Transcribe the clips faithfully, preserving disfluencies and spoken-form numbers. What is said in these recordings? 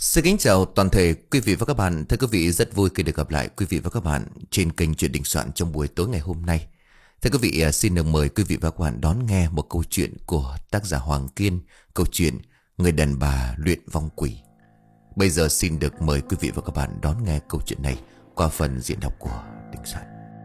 Xin kính chào toàn thể quý vị và các bạn. Thưa quý vị, rất vui khi được gặp lại quý vị và các bạn trên kênh Chuyện Đình Soạn trong buổi tối ngày hôm nay. Thưa quý vị, xin được mời quý vị và các bạn đón nghe một câu chuyện của tác giả Hoàng Kiên, câu chuyện Người đàn bà luyện vong quỷ. Bây giờ xin được mời quý vị và các bạn đón nghe câu chuyện này qua phần diễn đọc của Đình Soạn.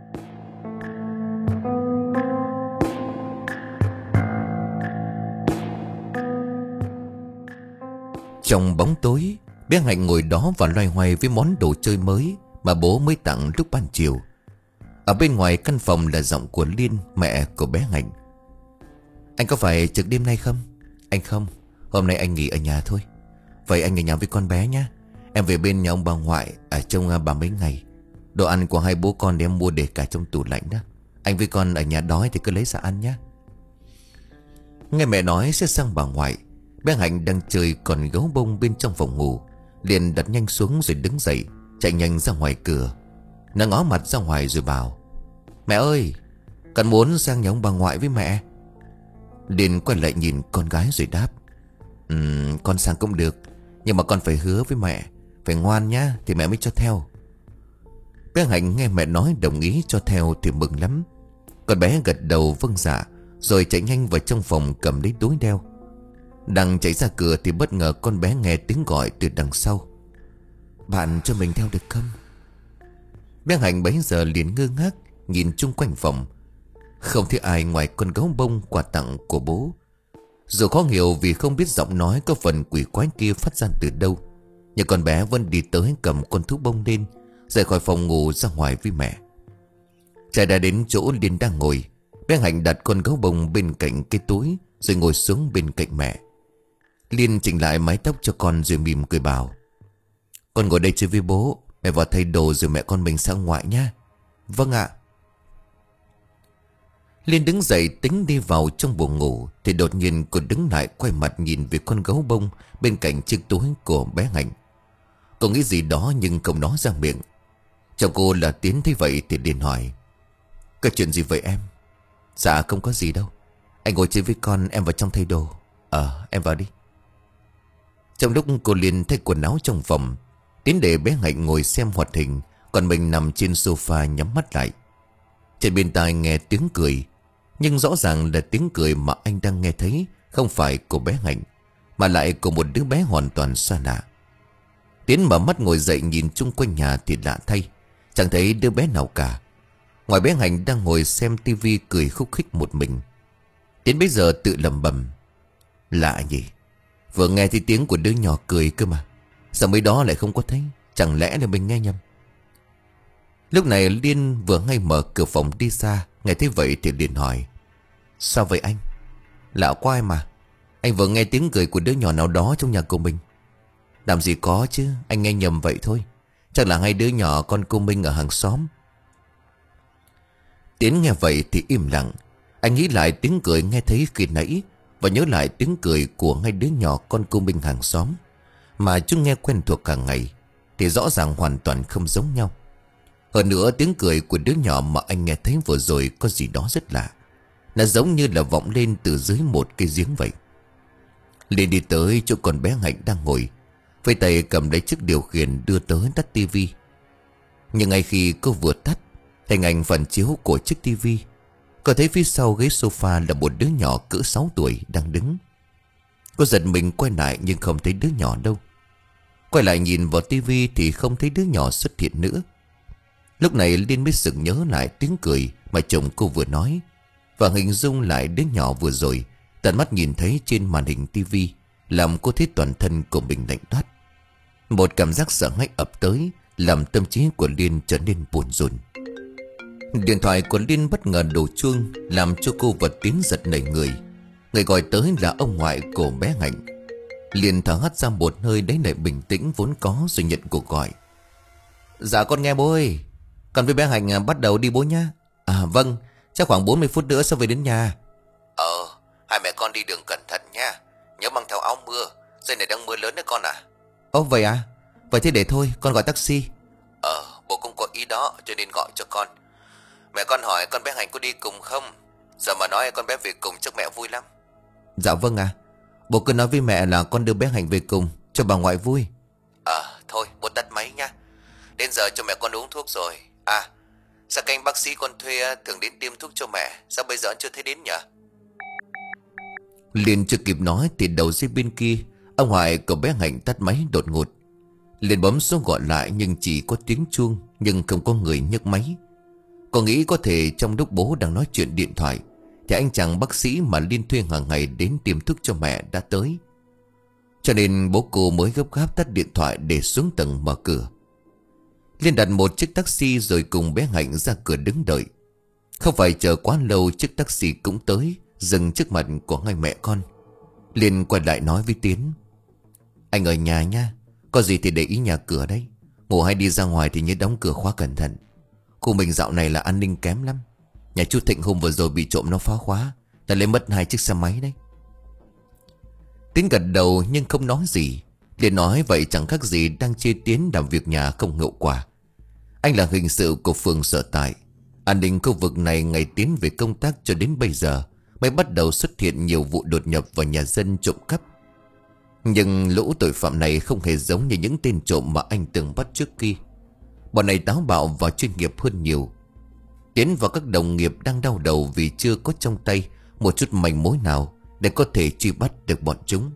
Trong bóng tối, bé Hạnh ngồi đó và loay hoay với món đồ chơi mới mà bố mới tặng lúc ban chiều. Ở bên ngoài căn phòng là giọng của Liên, mẹ của bé Hạnh. Anh có phải trực đêm nay không? Anh không, hôm nay anh nghỉ ở nhà thôi. Vậy anh ở nhà với con bé nhé. Em về bên nhà ông bà ngoại ở trong bà mấy ngày. Đồ ăn của hai bố con để em mua để cả trong tủ lạnh đó. Anh với con ở nhà đói thì cứ lấy ra ăn nhé. Nghe mẹ nói sẽ sang bà ngoại, bé Hạnh đang chơi còn gấu bông bên trong phòng ngủ, liền đặt nhanh xuống rồi đứng dậy, chạy nhanh ra ngoài cửa. Nó ngó mặt ra ngoài rồi bảo: Mẹ ơi, con muốn sang nhà ông bà ngoại với mẹ. Liền quay lại nhìn con gái rồi đáp: um, Con sang cũng được, nhưng mà con phải hứa với mẹ, phải ngoan nhá thì mẹ mới cho theo. Bé Hạnh nghe mẹ nói đồng ý cho theo thì mừng lắm. Con bé gật đầu vâng dạ, rồi chạy nhanh vào trong phòng cầm lấy túi đeo. Đang chạy ra cửa thì bất ngờ con bé nghe tiếng gọi từ đằng sau: Bạn cho mình theo được không? Bé Hạnh bấy giờ liền ngơ ngác nhìn chung quanh phòng, không thấy ai ngoài con gấu bông quà tặng của bố. Dù khó hiểu vì không biết giọng nói có phần quỷ quái kia phát ra từ đâu, nhưng con bé vẫn đi tới cầm con thú bông lên, rời khỏi phòng ngủ ra ngoài với mẹ. Chạy đã đến chỗ Liên đang ngồi, bé Hạnh đặt con gấu bông bên cạnh cái túi rồi ngồi xuống bên cạnh mẹ. Liên chỉnh lại mái tóc cho con rồi mỉm cười bảo: Con ngồi đây chơi với bố, mẹ vào thay đồ rồi mẹ con mình sang ngoại nha. Vâng ạ. Liên đứng dậy tính đi vào trong buồng ngủ thì đột nhiên cô đứng lại, quay mặt nhìn về con gấu bông bên cạnh chiếc túi của bé Hạnh. Cô nghĩ gì đó nhưng không nói ra miệng. Chồng cô là Tiến thấy vậy thì liền hỏi: Có chuyện gì vậy em? Dạ không có gì đâu, anh ngồi chơi với con, em vào trong thay đồ. Ờ em vào đi. Trong lúc cô Liên thay quần áo trong phòng, Tiến để bé Hạnh ngồi xem hoạt hình, còn mình nằm trên sofa nhắm mắt lại. Trên bên tai nghe tiếng cười, nhưng rõ ràng là tiếng cười mà anh đang nghe thấy không phải của bé Hạnh, mà lại của một đứa bé hoàn toàn xa lạ. Tiến mở mắt ngồi dậy nhìn chung quanh nhà thì lạ thay, chẳng thấy đứa bé nào cả. Ngoài bé Hạnh đang ngồi xem tivi cười khúc khích một mình. Tiến bây giờ tự lẩm bẩm: Lạ nhỉ, vừa nghe thấy tiếng của đứa nhỏ cười cơ mà, sao mấy đó lại không có thấy? Chẳng lẽ là mình nghe nhầm? Lúc này Liên vừa ngay mở cửa phòng đi ra, nghe thấy vậy thì liền hỏi: Sao vậy anh? Lạ quá em mà, anh vừa nghe tiếng cười của đứa nhỏ nào đó trong nhà của mình. Làm gì có chứ, anh nghe nhầm vậy thôi. Chắc là hai đứa nhỏ con cô Minh ở hàng xóm. Tiến nghe vậy thì im lặng. Anh nghĩ lại tiếng cười nghe thấy khi nãy và nhớ lại tiếng cười của hai đứa nhỏ con cô Minh hàng xóm mà chúng nghe quen thuộc hàng ngày, thì rõ ràng hoàn toàn không giống nhau. Hơn nữa tiếng cười của đứa nhỏ mà anh nghe thấy vừa rồi có gì đó rất lạ. Nó giống như là vọng lên từ dưới một cây giếng vậy. Liền đi tới chỗ con bé Hạnh đang ngồi, với tay cầm lấy chiếc điều khiển đưa tới tắt tivi. Nhưng ngay khi cô vừa tắt, hình ảnh phản chiếu của chiếc tivi, cô thấy phía sau ghế sofa là một đứa nhỏ cỡ sáu tuổi đang đứng. Cô giật mình quay lại nhưng không thấy đứa nhỏ đâu. Quay lại nhìn vào tivi thì không thấy đứa nhỏ xuất hiện nữa. Lúc này Liên mới sực nhớ lại tiếng cười mà chồng cô vừa nói, và hình dung lại đứa nhỏ vừa rồi tận mắt nhìn thấy trên màn hình tivi, làm cô thấy toàn thân của mình lạnh toát. Một cảm giác sợ hãi ập tới, làm tâm trí của Liên trở nên buồn rùn. Điện thoại của Liên bất ngờ đổ chuông, làm cho cô vật Tiến giật nảy người. Người gọi tới là ông ngoại của bé Hạnh. Liên thở hắt ra một hơi lấy lại bình tĩnh vốn có rồi nhận cuộc gọi. Dạ con nghe bố ơi, con với bé Hạnh bắt đầu đi bố nhá. À vâng, chắc khoảng bốn mươi phút nữa sẽ về đến nhà. Ờ, hai mẹ con đi đường cẩn thận nha, nhớ mang theo áo mưa, dây này đang mưa lớn đấy con à. Ồ vậy à, vậy thế để thôi con gọi taxi. Ờ, bố cũng có ý đó cho nên gọi cho con. Mẹ con hỏi con bé Hạnh có đi cùng không? Giờ mà nói con bé về cùng chắc mẹ vui lắm. Dạ vâng à, bố cứ nói với mẹ là con đưa bé Hạnh về cùng cho bà ngoại vui. Bố tắt máy nha. Đến giờ cho mẹ con uống thuốc rồi. À, sao canh bác sĩ con thuê thường đến tiêm thuốc cho mẹ, sao bây giờ chưa thấy đến nhỉ? Liền chưa kịp nói thì đầu dây bên kia, ông Hoài của bé Hạnh tắt máy đột ngột. Liền bấm số gọi lại nhưng chỉ có tiếng chuông, nhưng không có người nhấc máy. Cô nghĩ có thể trong lúc bố đang nói chuyện điện thoại thì anh chàng bác sĩ mà Liên thuê hàng ngày đến tiêm thuốc cho mẹ đã tới. Cho nên bố cô mới gấp gáp tắt điện thoại để xuống tầng mở cửa. Liên đặt một chiếc taxi rồi cùng bé Hạnh ra cửa đứng đợi. Không phải chờ quá lâu, chiếc taxi cũng tới, dừng trước mặt của hai mẹ con. Liên quay lại nói với Tiến: Anh ở nhà nha, có gì thì để ý nhà cửa đấy. Ngủ hay đi ra ngoài thì nhớ đóng cửa khóa cẩn thận. Khu mình dạo này là an ninh kém lắm. Nhà chú Thịnh hôm vừa rồi bị trộm nó phá khóa, đã lấy mất hai chiếc xe máy đấy. Tiến gật đầu nhưng không nói gì. Liên nói vậy chẳng khác gì đang chê Tiến làm việc nhà không hiệu quả. Anh là hình sự của phường sở tại. An ninh khu vực này ngày Tiến về công tác cho đến bây giờ mới bắt đầu xuất hiện nhiều vụ đột nhập vào nhà dân trộm cắp. Nhưng lũ tội phạm này không hề giống như những tên trộm mà anh từng bắt trước kia. Bọn này táo bạo và chuyên nghiệp hơn nhiều. Tiến và các đồng nghiệp đang đau đầu vì chưa có trong tay một chút manh mối nào để có thể truy bắt được bọn chúng.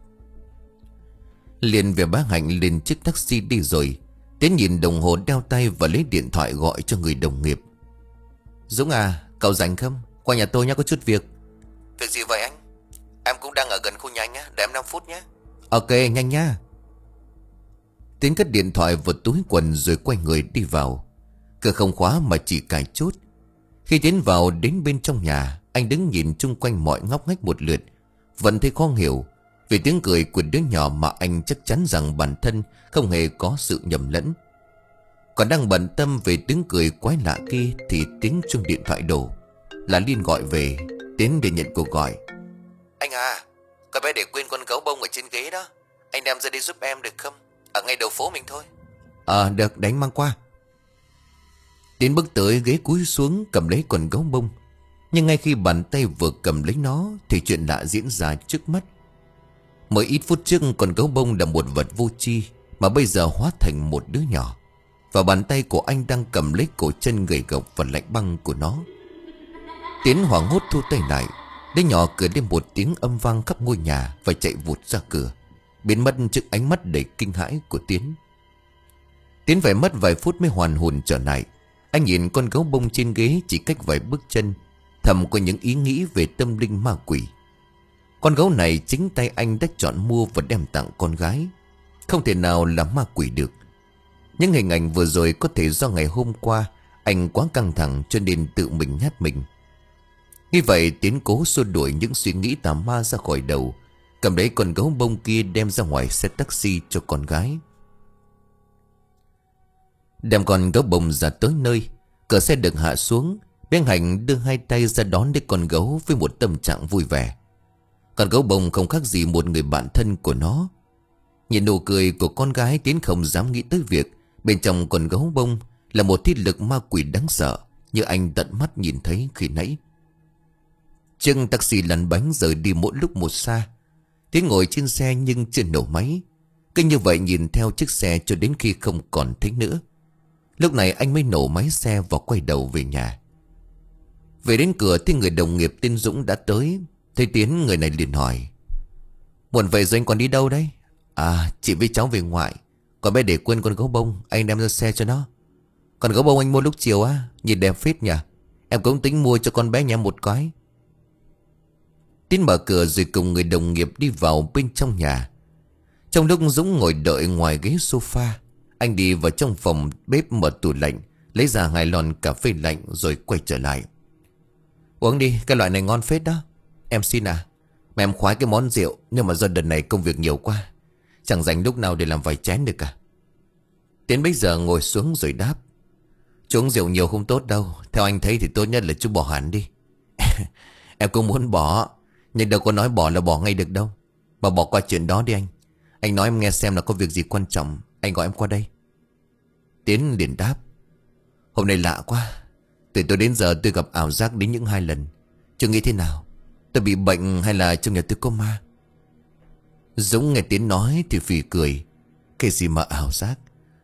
Liền về bá Hạnh lên chiếc taxi đi rồi. Tiến nhìn đồng hồ đeo tay và lấy điện thoại gọi cho người đồng nghiệp. Dũng à, cậu rảnh không? Qua nhà tôi nhé, có chút việc. Việc gì vậy anh? Em cũng đang ở gần khu nhà anh nhé, để em năm phút nhé. Ok, nhanh nha. Tiến cất điện thoại vào túi quần rồi quay người đi vào. Cửa không khóa mà chỉ cài chốt. Khi tiến vào đến bên trong nhà, anh đứng nhìn chung quanh mọi ngóc ngách một lượt, vẫn thấy khó hiểu vì tiếng cười của đứa nhỏ mà anh chắc chắn rằng bản thân không hề có sự nhầm lẫn. Còn đang bận tâm về tiếng cười quái lạ kia thì tiếng chuông điện thoại đổ. Là Liên gọi về. Tiến để nhận cuộc gọi. Anh à, con bé để quên con gấu bông ở trên ghế đó. Anh đem ra đi giúp em được không? Ở ngay đầu phố mình thôi. À được, đánh mang qua. Tiến bước tới ghế cúi xuống cầm lấy con gấu bông. Nhưng ngay khi bàn tay vừa cầm lấy nó thì chuyện lạ diễn ra trước mắt. Mới ít phút trước con gấu bông là một vật vô tri mà bây giờ hóa thành một đứa nhỏ. Và bàn tay của anh đang cầm lấy cổ chân gầy gộc và lạnh băng của nó. Tiến hoảng hốt thu tay lại. Đứa nhỏ cười lên một tiếng âm vang khắp ngôi nhà và chạy vụt ra cửa, biến mất trước ánh mắt đầy kinh hãi của Tiến. Tiến phải mất vài phút mới hoàn hồn trở lại. Anh nhìn con gấu bông trên ghế chỉ cách vài bước chân, thầm có những ý nghĩ về tâm linh ma quỷ. Con gấu này chính tay anh đã chọn mua và đem tặng con gái, không thể nào là ma quỷ được. Những hình ảnh vừa rồi có thể do ngày hôm qua anh quá căng thẳng cho nên tự mình nhát mình. Như vậy Tiến cố xua đuổi những suy nghĩ tà ma ra khỏi đầu, cầm lấy con gấu bông kia đem ra ngoài xe taxi cho con gái. Đem con gấu bông ra tới nơi, cửa xe được hạ xuống. Bé Hạnh đưa hai tay ra đón lấy con gấu với một tâm trạng vui vẻ. Con gấu bông không khác gì một người bạn thân của nó. Nhìn nụ cười của con gái, Tiến không dám nghĩ tới việc bên trong con gấu bông là một thiết lực ma quỷ đáng sợ như anh tận mắt nhìn thấy khi nãy. Chiếc taxi lăn bánh rời đi mỗi lúc một xa. Tiến ngồi trên xe nhưng chưa nổ máy, cứ như vậy nhìn theo chiếc xe cho đến khi không còn thấy nữa. Lúc này anh mới nổ máy xe và quay đầu về nhà. Về đến cửa thì người đồng nghiệp tên Dũng đã tới. Thấy Tiến, người này liền hỏi: Muộn vậy rồi anh còn đi đâu đấy? À, chị với cháu về ngoại. Còn bé để quên con gấu bông, anh đem ra xe cho nó. Còn gấu bông anh mua lúc chiều á, nhìn đẹp phết nhỉ. Em cũng tính mua cho con bé nhà một cái. Tiến mở cửa rồi cùng người đồng nghiệp đi vào bên trong nhà. Trong lúc Dũng ngồi đợi ngoài ghế sofa, anh đi vào trong phòng bếp mở tủ lạnh, lấy ra hai lon cà phê lạnh rồi quay trở lại. Uống đi, cái loại này ngon phết đó. Em xin à, mà em khoái cái món rượu, nhưng mà do đợt này công việc nhiều quá, chẳng dành lúc nào để làm vài chén được cả. Tiến bây giờ ngồi xuống rồi đáp: Chú uống rượu nhiều không tốt đâu. Theo anh thấy thì tốt nhất là chú bỏ hẳn đi. Em cũng muốn bỏ, nhưng đâu có nói bỏ là bỏ ngay được đâu. Mà bỏ qua chuyện đó đi anh. Anh nói em nghe xem là có việc gì quan trọng, anh gọi em qua đây. Tiến liền đáp: Hôm nay lạ quá. Từ tôi đến giờ tôi gặp ảo giác đến những hai lần. Chú nghĩ thế nào? Tôi bị bệnh hay là trong nhà tôi có ma? Dũng nghe Tiến nói thì phì cười: Cái gì mà ảo giác?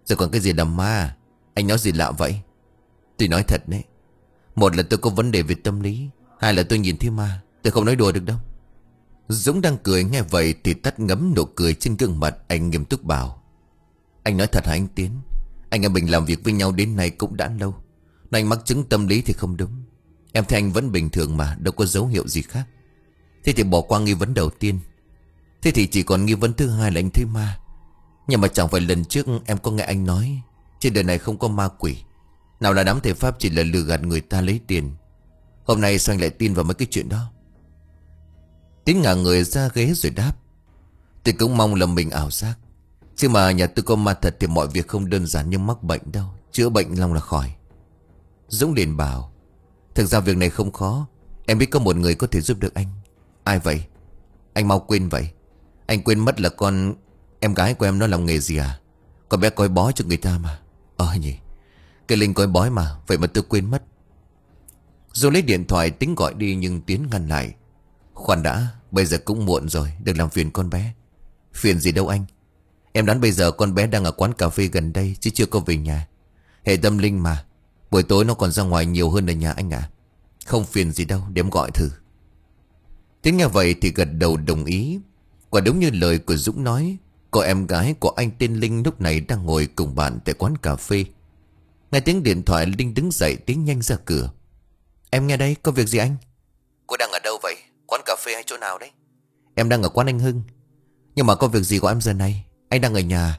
Rồi còn cái gì là ma? Anh nói gì lạ vậy? Tôi nói thật đấy. Một là tôi có vấn đề về tâm lý, hai là tôi nhìn thấy ma. Tôi không nói đùa được đâu. Dũng đang cười nghe vậy thì tắt ngấm nụ cười trên gương mặt. Anh nghiêm túc bảo: Anh nói thật hả anh Tiến? Anh em mình làm việc với nhau đến nay cũng đã lâu. Nếu anh mắc chứng tâm lý thì không đúng. Em thấy anh vẫn bình thường mà, đâu có dấu hiệu gì khác. Thế thì bỏ qua nghi vấn đầu tiên. Thế thì chỉ còn nghi vấn thứ hai là anh thấy ma. Nhưng mà chẳng phải lần trước em có nghe anh nói trên đời này không có ma quỷ. Nào là đám thầy Pháp chỉ là lừa gạt người ta lấy tiền. Hôm nay sao anh lại tin vào mấy cái chuyện đó? Tiến ngả người ra ghế rồi đáp: Tôi cũng mong là mình ảo giác, chứ mà nhà tôi có ma thật thì mọi việc không đơn giản như mắc bệnh đâu. Chữa bệnh long là khỏi. Dũng liền bảo: Thực ra việc này không khó. Em biết có một người có thể giúp được anh. Ai vậy? Anh mau quên vậy. Anh quên mất là con em gái của em nó làm nghề gì à? Con bé coi bói cho người ta mà. Ờ nhỉ, cái Linh coi bói mà. Vậy mà tôi quên mất. Rồi lấy điện thoại tính gọi đi nhưng Tiến ngăn lại: Khoan đã, bây giờ cũng muộn rồi, đừng làm phiền con bé. Phiền gì đâu anh. Em đoán bây giờ con bé đang ở quán cà phê gần đây chứ chưa có về nhà. Hệ tâm linh mà, buổi tối nó còn ra ngoài nhiều hơn ở nhà anh ạ. Không phiền gì đâu, để em gọi thử. Tiến nghe vậy thì gật đầu đồng ý. Quả đúng như lời của Dũng nói, cô em gái của anh tên Linh lúc này đang ngồi cùng bạn tại quán cà phê. Nghe tiếng điện thoại, Linh đứng dậy tiến nhanh ra cửa. Em nghe đây, có việc gì anh? Cô đang ở đâu vậy? Quán cà phê hay chỗ nào đấy? Em đang ở quán anh Hưng. Nhưng mà có việc gì của em giờ này? Anh đang ở nhà.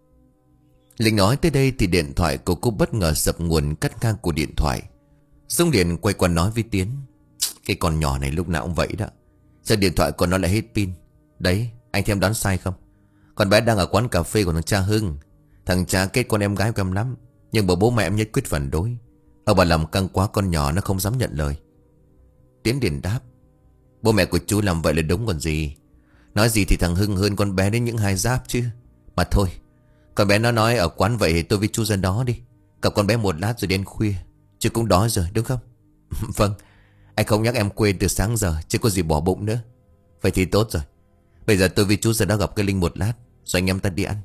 Linh nói tới đây thì điện thoại của cô bất ngờ sập nguồn cắt ngang của điện thoại. Dung liền quay qua nói với Tiến: Cái con nhỏ này lúc nào cũng vậy đó. Sao điện thoại của nó lại hết pin? Đấy, anh thêm đoán sai không? Con bé đang ở quán cà phê của thằng cha Hưng. Thằng cha kết con em gái của em lắm, nhưng bởi bố mẹ em nhất quyết phản đối. Ông bà làm căng quá, con nhỏ nó không dám nhận lời. Tiến liền đáp: Bố mẹ của chú làm vậy là đúng còn gì. Nói gì thì thằng Hưng hơn con bé đến những hai giáp chứ. Mà thôi, con bé nó nói ở quán vậy thì tôi với chú ra đó đi. Gặp con bé một lát rồi đến khuya. Chứ cũng đói rồi đúng không? Vâng, anh không nhắc em quên từ sáng giờ, chứ có gì bỏ bụng nữa. Vậy thì tốt rồi. Bây giờ tôi với chú ra đó gặp cái Linh một lát, rồi anh em ta đi ăn.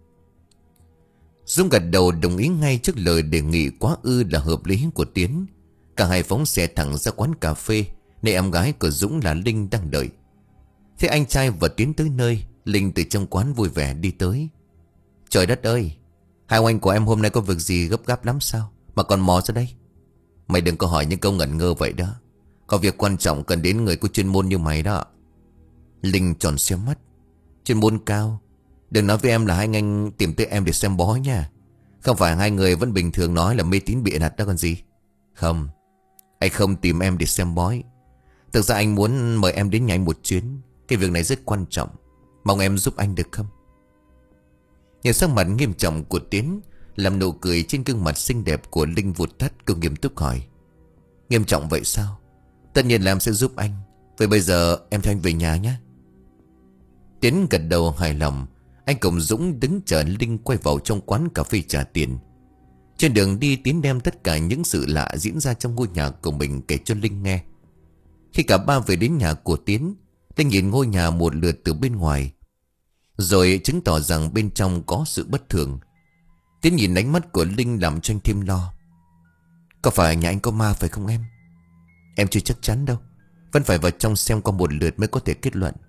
Dung gật đầu đồng ý ngay trước lời đề nghị quá ư là hợp lý của Tiến. Cả hai phóng xe thẳng ra quán cà phê nơi em gái của Dũng là Linh đang đợi. Thế anh trai và Tiến tới nơi, Linh từ trong quán vui vẻ đi tới. Trời đất ơi, hai ông anh của em hôm nay có việc gì gấp gáp lắm sao mà còn mò ra đây? Mày đừng có hỏi những câu ngẩn ngơ vậy đó. Có việc quan trọng cần đến người có chuyên môn như mày đó. Linh tròn xe mắt. Chuyên môn cao? Đừng nói với em là hai anh anh tìm tới em để xem bói nha. Không phải hai người vẫn bình thường nói là mê tín bịa đặt đó còn gì. Không, anh không tìm em để xem bói. Thực ra anh muốn mời em đến nhà anh một chuyến. Cái việc này rất quan trọng. Mong em giúp anh được không? Nhìn sắc mặt nghiêm trọng của Tiến, làm nụ cười trên gương mặt xinh đẹp của Linh vụt tắt. Cô nghiêm túc hỏi: Nghiêm trọng vậy sao? Tất nhiên là em sẽ giúp anh. Vậy bây giờ em theo anh về nhà nhé. Tiến gật đầu hài lòng. Anh cùng Dũng đứng chờ Linh quay vào trong quán cà phê trả tiền. Trên đường đi, Tiến đem tất cả những sự lạ diễn ra trong ngôi nhà của mình kể cho Linh nghe. Khi cả ba về đến nhà của Tiến, Linh nhìn ngôi nhà một lượt từ bên ngoài, rồi chứng tỏ rằng bên trong có sự bất thường. Tiến nhìn ánh mắt của Linh làm cho anh thêm lo. Có phải nhà anh có ma phải không em? Em chưa chắc chắn đâu, vẫn phải vào trong xem qua một lượt mới có thể kết luận.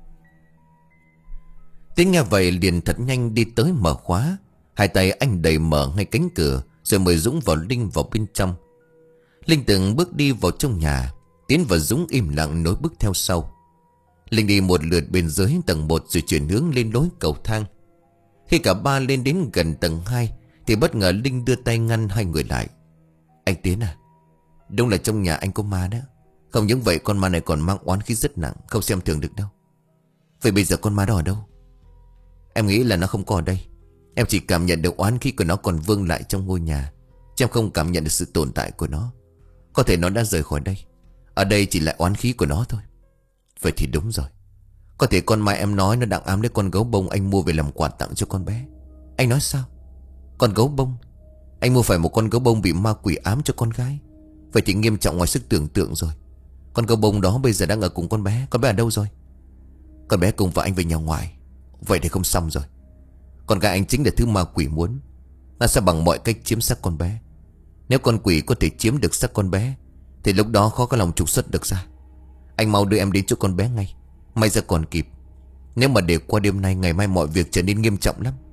Tiến nghe vậy liền thật nhanh đi tới mở khóa. Hai tay anh đẩy mở ngay cánh cửa, rồi mời Dũng và Linh vào bên trong. Linh từng bước đi vào trong nhà. Tiến và Dũng im lặng nối bước theo sau. Linh đi một lượt bên dưới tầng một rồi chuyển hướng lên lối cầu thang. Khi cả ba lên đến gần tầng hai thì bất ngờ Linh đưa tay ngăn hai người lại. Anh Tiến à, đúng là trong nhà anh có ma đó. Không những vậy con ma này còn mang oán khí rất nặng, không xem thường được đâu. Vậy bây giờ con ma đó ở đâu? Em nghĩ là nó không có ở đây. Em chỉ cảm nhận được oán khí của nó còn vương lại trong ngôi nhà, chứ em không cảm nhận được sự tồn tại của nó. Có thể nó đã rời khỏi đây. Ở đây chỉ là oán khí của nó thôi. Vậy thì đúng rồi. Có thể con ma em nói nó đang ám lấy con gấu bông anh mua về làm quà tặng cho con bé. Anh nói sao? Con gấu bông? Anh mua phải một con gấu bông bị ma quỷ ám cho con gái? Vậy thì nghiêm trọng ngoài sức tưởng tượng rồi. Con gấu bông đó bây giờ đang ở cùng con bé. Con bé ở đâu rồi? Con bé cùng vợ anh về nhà ngoài. Vậy thì không xong rồi. Con gái anh chính là thứ ma quỷ muốn. Nó sẽ bằng mọi cách chiếm xác con bé. Nếu con quỷ có thể chiếm được xác con bé thì lúc đó khó có lòng trục xuất được ra. Anh mau đưa em đến chỗ con bé ngay, may ra còn kịp. Nếu mà để qua đêm nay, ngày mai mọi việc trở nên nghiêm trọng lắm.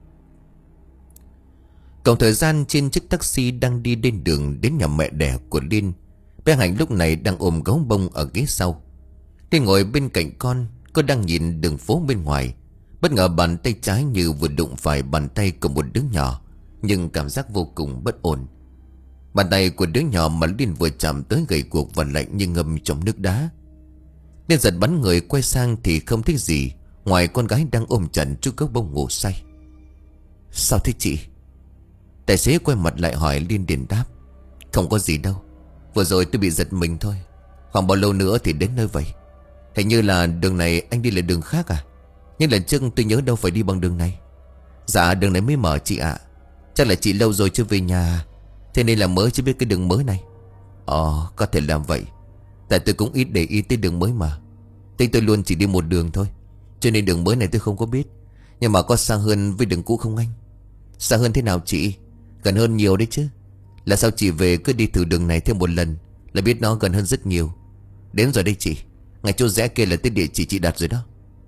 Cộng thời gian trên chiếc taxi đang đi đến đường đến nhà mẹ đẻ của Liên, bé Hạnh lúc này đang ôm gấu bông ở ghế sau. Liên ngồi bên cạnh con, cô đang nhìn đường phố bên ngoài. Bất ngờ bàn tay trái như vừa đụng phải bàn tay của một đứa nhỏ, nhưng cảm giác vô cùng bất ổn. Bàn tay của đứa nhỏ mà Liên vừa chạm tới gầy guộc và lạnh như ngâm trong nước đá. Liên giật bắn người quay sang thì không thấy gì ngoài con gái đang ôm chặt chú gấu bông ngủ say. Sao thế chị? Tài xế quay mặt lại hỏi. Liên liền đáp: Không có gì đâu, vừa rồi tôi bị giật mình thôi. Khoảng bao lâu nữa thì đến nơi vậy? Hình như là đường này anh đi là đường khác à? Nhưng lần trước tôi nhớ đâu phải đi bằng đường này. Dạ đường này mới mở chị ạ. Chắc là chị lâu rồi chưa về nhà, thế nên là mới chưa biết cái đường mới này. Ồ, có thể làm vậy. Tại tôi cũng ít để ý tới đường mới mà. Tính tôi luôn chỉ đi một đường thôi, cho nên đường mới này tôi không có biết. Nhưng mà có xa hơn với đường cũ không anh? Xa hơn thế nào chị? Gần hơn nhiều đấy chứ. Là sao chị về cứ đi thử đường này thêm một lần là biết nó gần hơn rất nhiều. Đến rồi đây chị, ngay chỗ rẽ kia là tới địa chỉ chị đặt rồi đó.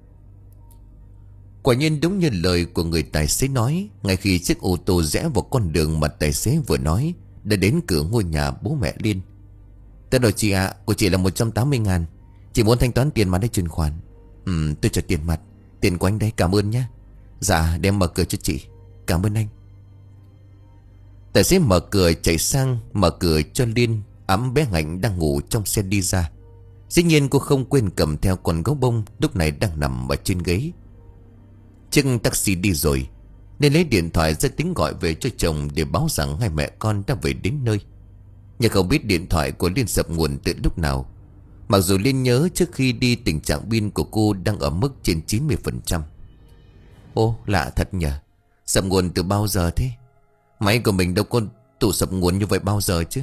Quả nhiên đúng như lời của người tài xế nói. Ngay khi chiếc ô tô rẽ vào con đường mà tài xế vừa nói, đã đến cửa ngôi nhà bố mẹ Liên. Tới rồi chị ạ, à, của chị là một trăm tám mươi ngàn. Chị muốn thanh toán tiền mặt hay chuyển khoản? Ừ, tôi cho tiền mặt. Tiền của anh đấy, cảm ơn nhé. Dạ, đem mở cửa cho chị. Cảm ơn anh. Tài xế mở cửa chạy sang mở cửa cho Liên, ẵm bé Hạnh đang ngủ trong xe đi ra. Dĩ nhiên cô không quên cầm theo con gấu bông lúc này đang nằm ở trên ghế. Chiếc taxi đi rồi, nên lấy điện thoại ra tính gọi về cho chồng để báo rằng hai mẹ con đã về đến nơi. Nhưng không biết điện thoại của Liên sập nguồn từ lúc nào. Mặc dù Liên nhớ trước khi đi tình trạng pin của cô đang ở mức trên chín mươi phần trăm. Ô, lạ thật nhỉ, sập nguồn từ bao giờ thế? Máy của mình đâu có tủ sập nguồn như vậy bao giờ chứ.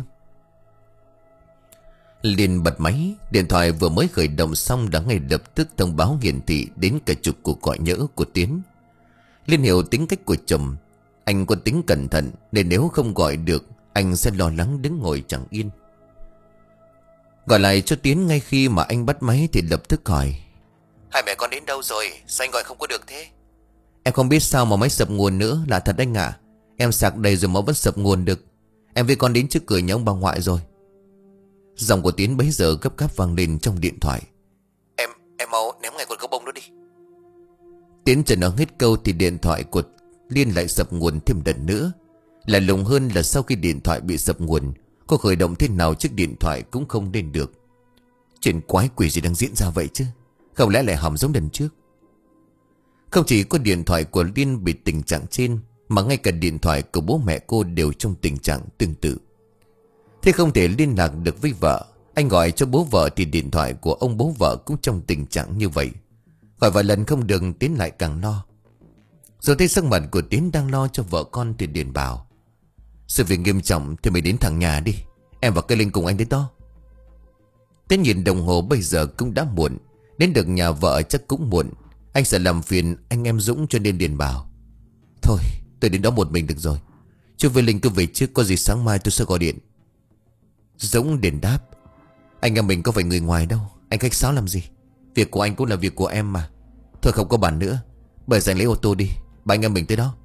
Liên bật máy, điện thoại vừa mới khởi động xong đã ngay lập tức thông báo hiển thị đến cả chục cuộc gọi nhỡ của Tiến. Liên hiểu tính cách của chồng, anh có tính cẩn thận nên nếu không gọi được anh sẽ lo lắng đứng ngồi chẳng yên. Gọi lại cho Tiến ngay khi mà anh bắt máy thì lập tức hỏi: Hai mẹ con đến đâu rồi? Sao anh gọi không có được thế? Em không biết sao mà máy sập nguồn nữa, là thật anh ạ. À. Em sạc đầy rồi mà vẫn sập nguồn được. Em với con đến trước cửa nhà ông bà ngoại rồi. Giọng của Tiến bấy giờ gấp gáp vang lên trong điện thoại. Em, em mau ném ngay con gấu bông đó đi. Tiến chờ nó hết câu thì điện thoại của Liên lại sập nguồn thêm lần nữa. Là lùng hơn là sau khi điện thoại bị sập nguồn, có khởi động thế nào chiếc điện thoại cũng không lên được. Chuyện quái quỷ gì đang diễn ra vậy chứ? Không lẽ lại hỏng giống lần trước? Không chỉ có điện thoại của Liên bị tình trạng trên, mà ngay cả điện thoại của bố mẹ cô đều trong tình trạng tương tự. Thế không thể liên lạc được với vợ. Anh gọi cho bố vợ thì điện thoại của ông bố vợ cũng trong tình trạng như vậy. Gọi vài lần không được, Tiến lại càng lo. Rồi thấy sắc mặt của Tiến đang lo cho vợ con thì Điền bảo: Sự việc nghiêm trọng thì mày đến thẳng nhà đi, em và cây Linh cùng anh đến đó. Tiến nhìn đồng hồ bây giờ cũng đã muộn, đến được nhà vợ chắc cũng muộn. Anh sợ làm phiền anh em Dũng cho nên Điền bảo: Thôi tôi đến đó một mình được rồi, chú với Linh cứ về trước, có gì sáng mai tôi sẽ gọi điện. Dũng Điền đáp: Anh em mình có phải người ngoài đâu, anh khách sáo làm gì? Việc của anh cũng là việc của em mà. Thôi không có bàn nữa, bởi dành lấy ô tô đi, ba anh em mình tới đó.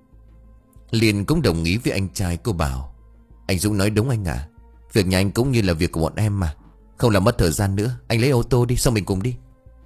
Liên cũng đồng ý với anh trai. Cô bảo: Anh Dũng nói đúng anh à, việc nhà anh cũng như là việc của bọn em mà. Không làm mất thời gian nữa, anh lấy ô tô đi, xong mình cùng đi.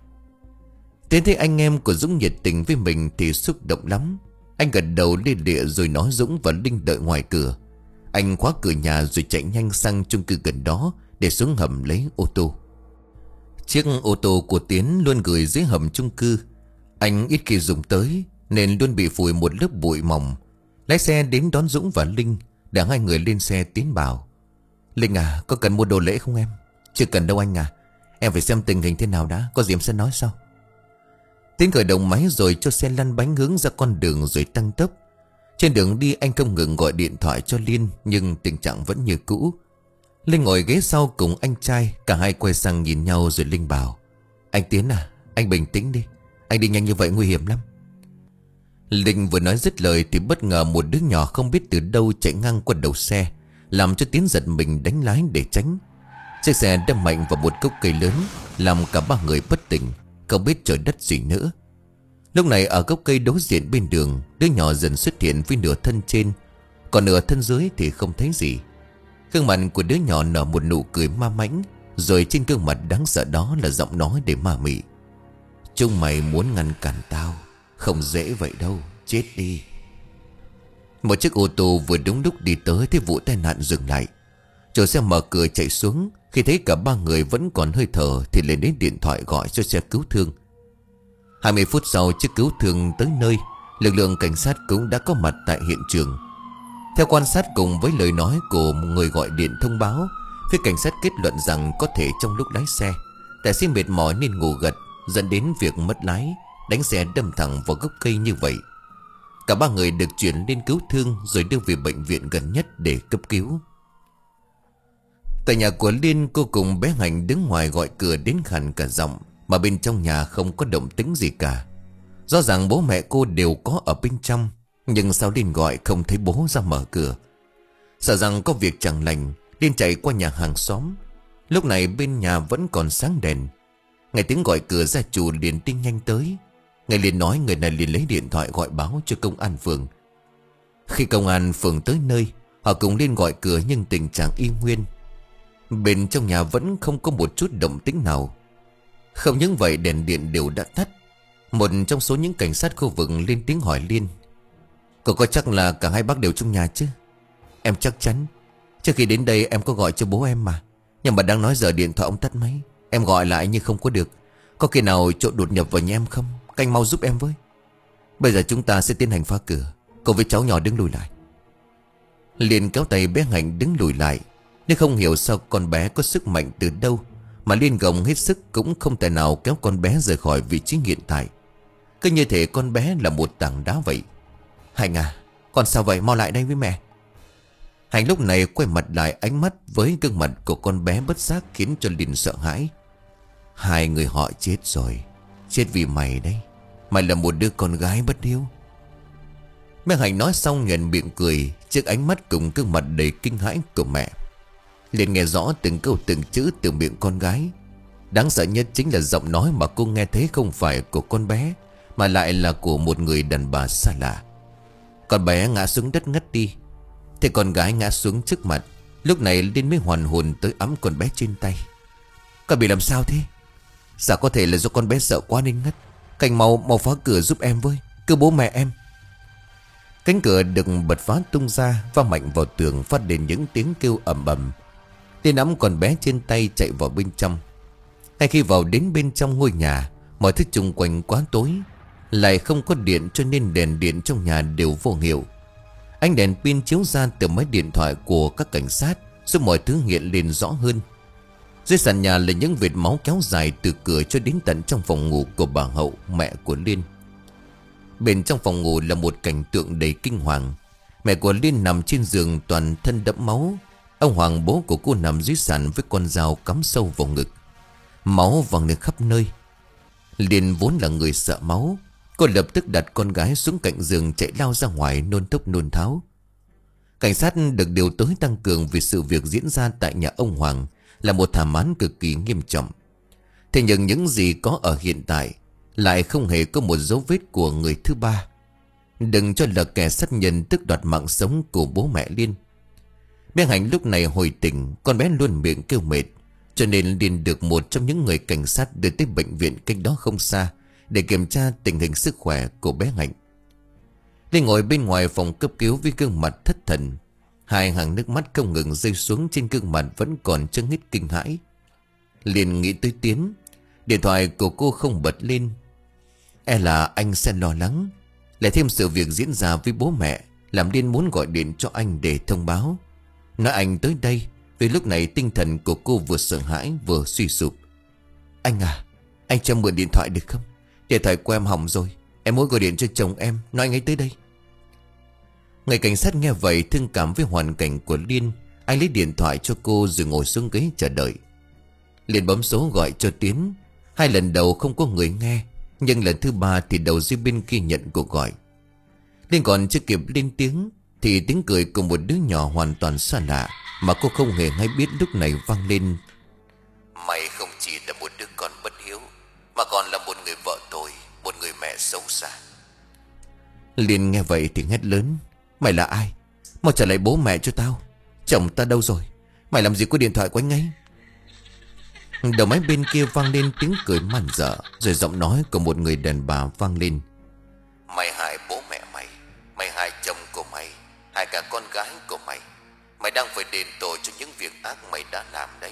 Tiến thấy anh em của Dũng nhiệt tình với mình thì xúc động lắm. Anh gật đầu lia lịa rồi nói Dũng và Linh đợi ngoài cửa. Anh khóa cửa nhà rồi chạy nhanh sang chung cư gần đó để xuống hầm lấy ô tô. Chiếc ô tô của Tiến luôn gửi dưới hầm chung cư. Anh ít khi dùng tới nên luôn bị phủi một lớp bụi mỏng. Lái xe đến đón Dũng và Linh. Để hai người lên xe, Tiến bảo: Linh à, có cần mua đồ lễ không em? Chưa cần đâu anh à, em phải xem tình hình thế nào đã, có gì em sẽ nói sau. Tiến khởi động máy rồi cho xe lăn bánh hướng ra con đường rồi tăng tốc. Trên đường đi anh không ngừng gọi điện thoại cho Liên, nhưng tình trạng vẫn như cũ. Linh ngồi ghế sau cùng anh trai. Cả hai quay sang nhìn nhau rồi Linh bảo: Anh Tiến à, anh bình tĩnh đi, anh đi nhanh như vậy nguy hiểm lắm. Linh vừa nói dứt lời thì bất ngờ một đứa nhỏ không biết từ đâu chạy ngang qua đầu xe, làm cho Tiến giật mình đánh lái để tránh. Chiếc xe đâm mạnh vào một gốc cây lớn, làm cả ba người bất tỉnh, không biết trời đất gì nữa. Lúc này ở gốc cây đối diện bên đường, đứa nhỏ dần xuất hiện với nửa thân trên, còn nửa thân dưới thì không thấy gì. Gương mặt của đứa nhỏ nở một nụ cười ma mãnh, rồi trên gương mặt đáng sợ đó là giọng nói để ma mị: "Chúng mày muốn ngăn cản tao, không dễ vậy đâu, chết đi." Một chiếc ô tô vừa đúng lúc đi tới thì vụ tai nạn dừng lại. Chủ xe mở cửa chạy xuống. Khi thấy cả ba người vẫn còn hơi thở thì lên đến điện thoại gọi cho xe cứu thương. Hai mươi phút sau, chiếc cứu thương tới nơi, lực lượng cảnh sát cũng đã có mặt tại hiện trường. Theo quan sát cùng với lời nói của một người gọi điện thông báo, phía cảnh sát kết luận rằng có thể trong lúc lái xe, tài xế mệt mỏi nên ngủ gật, dẫn đến việc mất lái, đánh xe đâm thẳng vào gốc cây như vậy. Cả ba người được chuyển lên cứu thương rồi đưa về bệnh viện gần nhất để cấp cứu. Tại nhà của Liên, cô cùng bé Hạnh đứng ngoài gọi cửa đến khàn cả giọng, mà bên trong nhà không có động tĩnh gì cả. Rõ ràng bố mẹ cô đều có ở bên trong, nhưng sao Liên gọi không thấy bố ra mở cửa. Sợ rằng có việc chẳng lành, Liên chạy qua nhà hàng xóm. Lúc này bên nhà vẫn còn sáng đèn. Nghe tiếng gọi cửa, gia chủ liền tinh nhanh tới. Nghe Liên nói, người này liền lấy điện thoại gọi báo cho công an phường. Khi công an phường tới nơi, họ cùng Liên gọi cửa nhưng tình trạng y nguyên. Bên trong nhà vẫn không có một chút động tĩnh nào. Không những vậy, đèn điện đều đã tắt. Một trong số những cảnh sát khu vực lên tiếng hỏi Liên: "Cậu có chắc là cả hai bác đều trong nhà chứ?" "Em chắc chắn. Trước khi đến đây em có gọi cho bố em mà. Nhưng mà đang nói giờ điện thoại ông tắt máy. Em gọi lại nhưng không có được. Có khi nào trộm đột nhập vào nhà em không? Canh mau giúp em với. Bây giờ chúng ta sẽ tiến hành phá cửa. Cậu với cháu nhỏ đứng lùi lại." Liên kéo tay bé Hạnh đứng lùi lại. Nhưng không hiểu sao con bé có sức mạnh từ đâu mà Liên gồng hết sức cũng không thể nào kéo con bé rời khỏi vị trí hiện tại. Cứ như thể con bé là một tảng đá vậy. "Hạnh à, con sao vậy? Mau lại đây với mẹ." Hạnh lúc này quay mặt lại, ánh mắt với gương mặt của con bé bất giác khiến cho Liên sợ hãi. "Hai người họ chết rồi. Chết vì mày đấy. Mày là một đứa con gái bất hiếu." Bé Hạnh nói xong nhoẻn miệng cười trước ánh mắt cùng gương mặt đầy kinh hãi của mẹ. Liên nghe rõ từng câu từng chữ từ miệng con gái. Đáng sợ nhất chính là giọng nói mà cô nghe thấy không phải của con bé, mà lại là của một người đàn bà xa lạ. Con bé ngã xuống đất ngất đi. Thế con gái ngã xuống trước mặt. Lúc này Liên mới hoàn hồn tới ẵm con bé trên tay. "Con bị làm sao thế?" "Dạ có thể là do con bé sợ quá nên ngất. Cảnh mau mau phá cửa giúp em với. Cứ bố mẹ em." Cánh cửa được bật phá tung ra, va mạnh vào tường phát đến những tiếng kêu ầm ầm. Liên nắm con bé trên tay chạy vào bên trong. Ngay khi vào đến bên trong ngôi nhà, mọi thứ xung quanh quá tối, lại không có điện cho nên đèn điện trong nhà đều vô hiệu. Ánh đèn pin chiếu ra từ máy điện thoại của các cảnh sát giúp mọi thứ hiện lên rõ hơn. Dưới sàn nhà là những vệt máu kéo dài từ cửa cho đến tận trong phòng ngủ của bà Hậu, mẹ của Liên. Bên trong phòng ngủ là một cảnh tượng đầy kinh hoàng. Mẹ của Liên nằm trên giường toàn thân đẫm máu. Ông Hoàng, bố của cô, nằm dưới sàn với con dao cắm sâu vào ngực. Máu văng lên khắp nơi. Liên vốn là người sợ máu, cô lập tức đặt con gái xuống cạnh giường chạy lao ra ngoài nôn thốc nôn tháo. Cảnh sát được điều tới tăng cường vì sự việc diễn ra tại nhà ông Hoàng là một thảm án cực kỳ nghiêm trọng. Thế nhưng những gì có ở hiện tại lại không hề có một dấu vết của người thứ ba. Đừng cho là kẻ sát nhân tước đoạt mạng sống của bố mẹ Liên. Bé Hạnh lúc này hồi tỉnh, con bé luôn miệng kêu mệt, cho nên Liên được một trong những người cảnh sát đưa tới bệnh viện cách đó không xa để kiểm tra tình hình sức khỏe của bé Hạnh. Liên ngồi bên ngoài phòng cấp cứu với gương mặt thất thần. Hai hàng nước mắt không ngừng rơi xuống trên gương mặt vẫn còn chưa hết kinh hãi. Liên nghĩ tới Tiến. Điện thoại của cô không bật lên. E là anh sẽ lo lắng. Lại thêm sự việc diễn ra với bố mẹ làm Liên muốn gọi điện cho anh để thông báo, nói anh tới đây. Vì lúc này tinh thần của cô vừa sợ hãi vừa suy sụp. "Anh à, anh cho mượn điện thoại được không? Điện thoại của em hỏng rồi. Em muốn gọi điện cho chồng em, nói anh ấy tới đây." Người cảnh sát nghe vậy thương cảm với hoàn cảnh của Liên. Anh lấy điện thoại cho cô rồi ngồi xuống ghế chờ đợi. Liên bấm số gọi cho Tiến. Hai lần đầu không có người nghe, nhưng lần thứ ba thì đầu dây bên kia nhận cuộc gọi. Linh còn chưa kịp lên tiếng thì tiếng cười của một đứa nhỏ hoàn toàn xa lạ mà cô không hề hay biết lúc này vang lên. Mày không chỉ là một đứa con bất hiếu mà còn là một người vợ tồi, một người mẹ xấu xa. Liên nghe vậy thì hét lớn. Mày là ai? Mau trả lại bố mẹ cho tao. Chồng ta đâu rồi? Mày làm gì có điện thoại của anh ấy? Đầu máy bên kia vang lên tiếng cười man dợ, rồi giọng nói của một người đàn bà vang lên. Mày hại bố mẹ mày, mày hại chồng của mày, hại cả con gái của mày. Mày đang phải đền tội cho những việc ác mày đã làm đấy.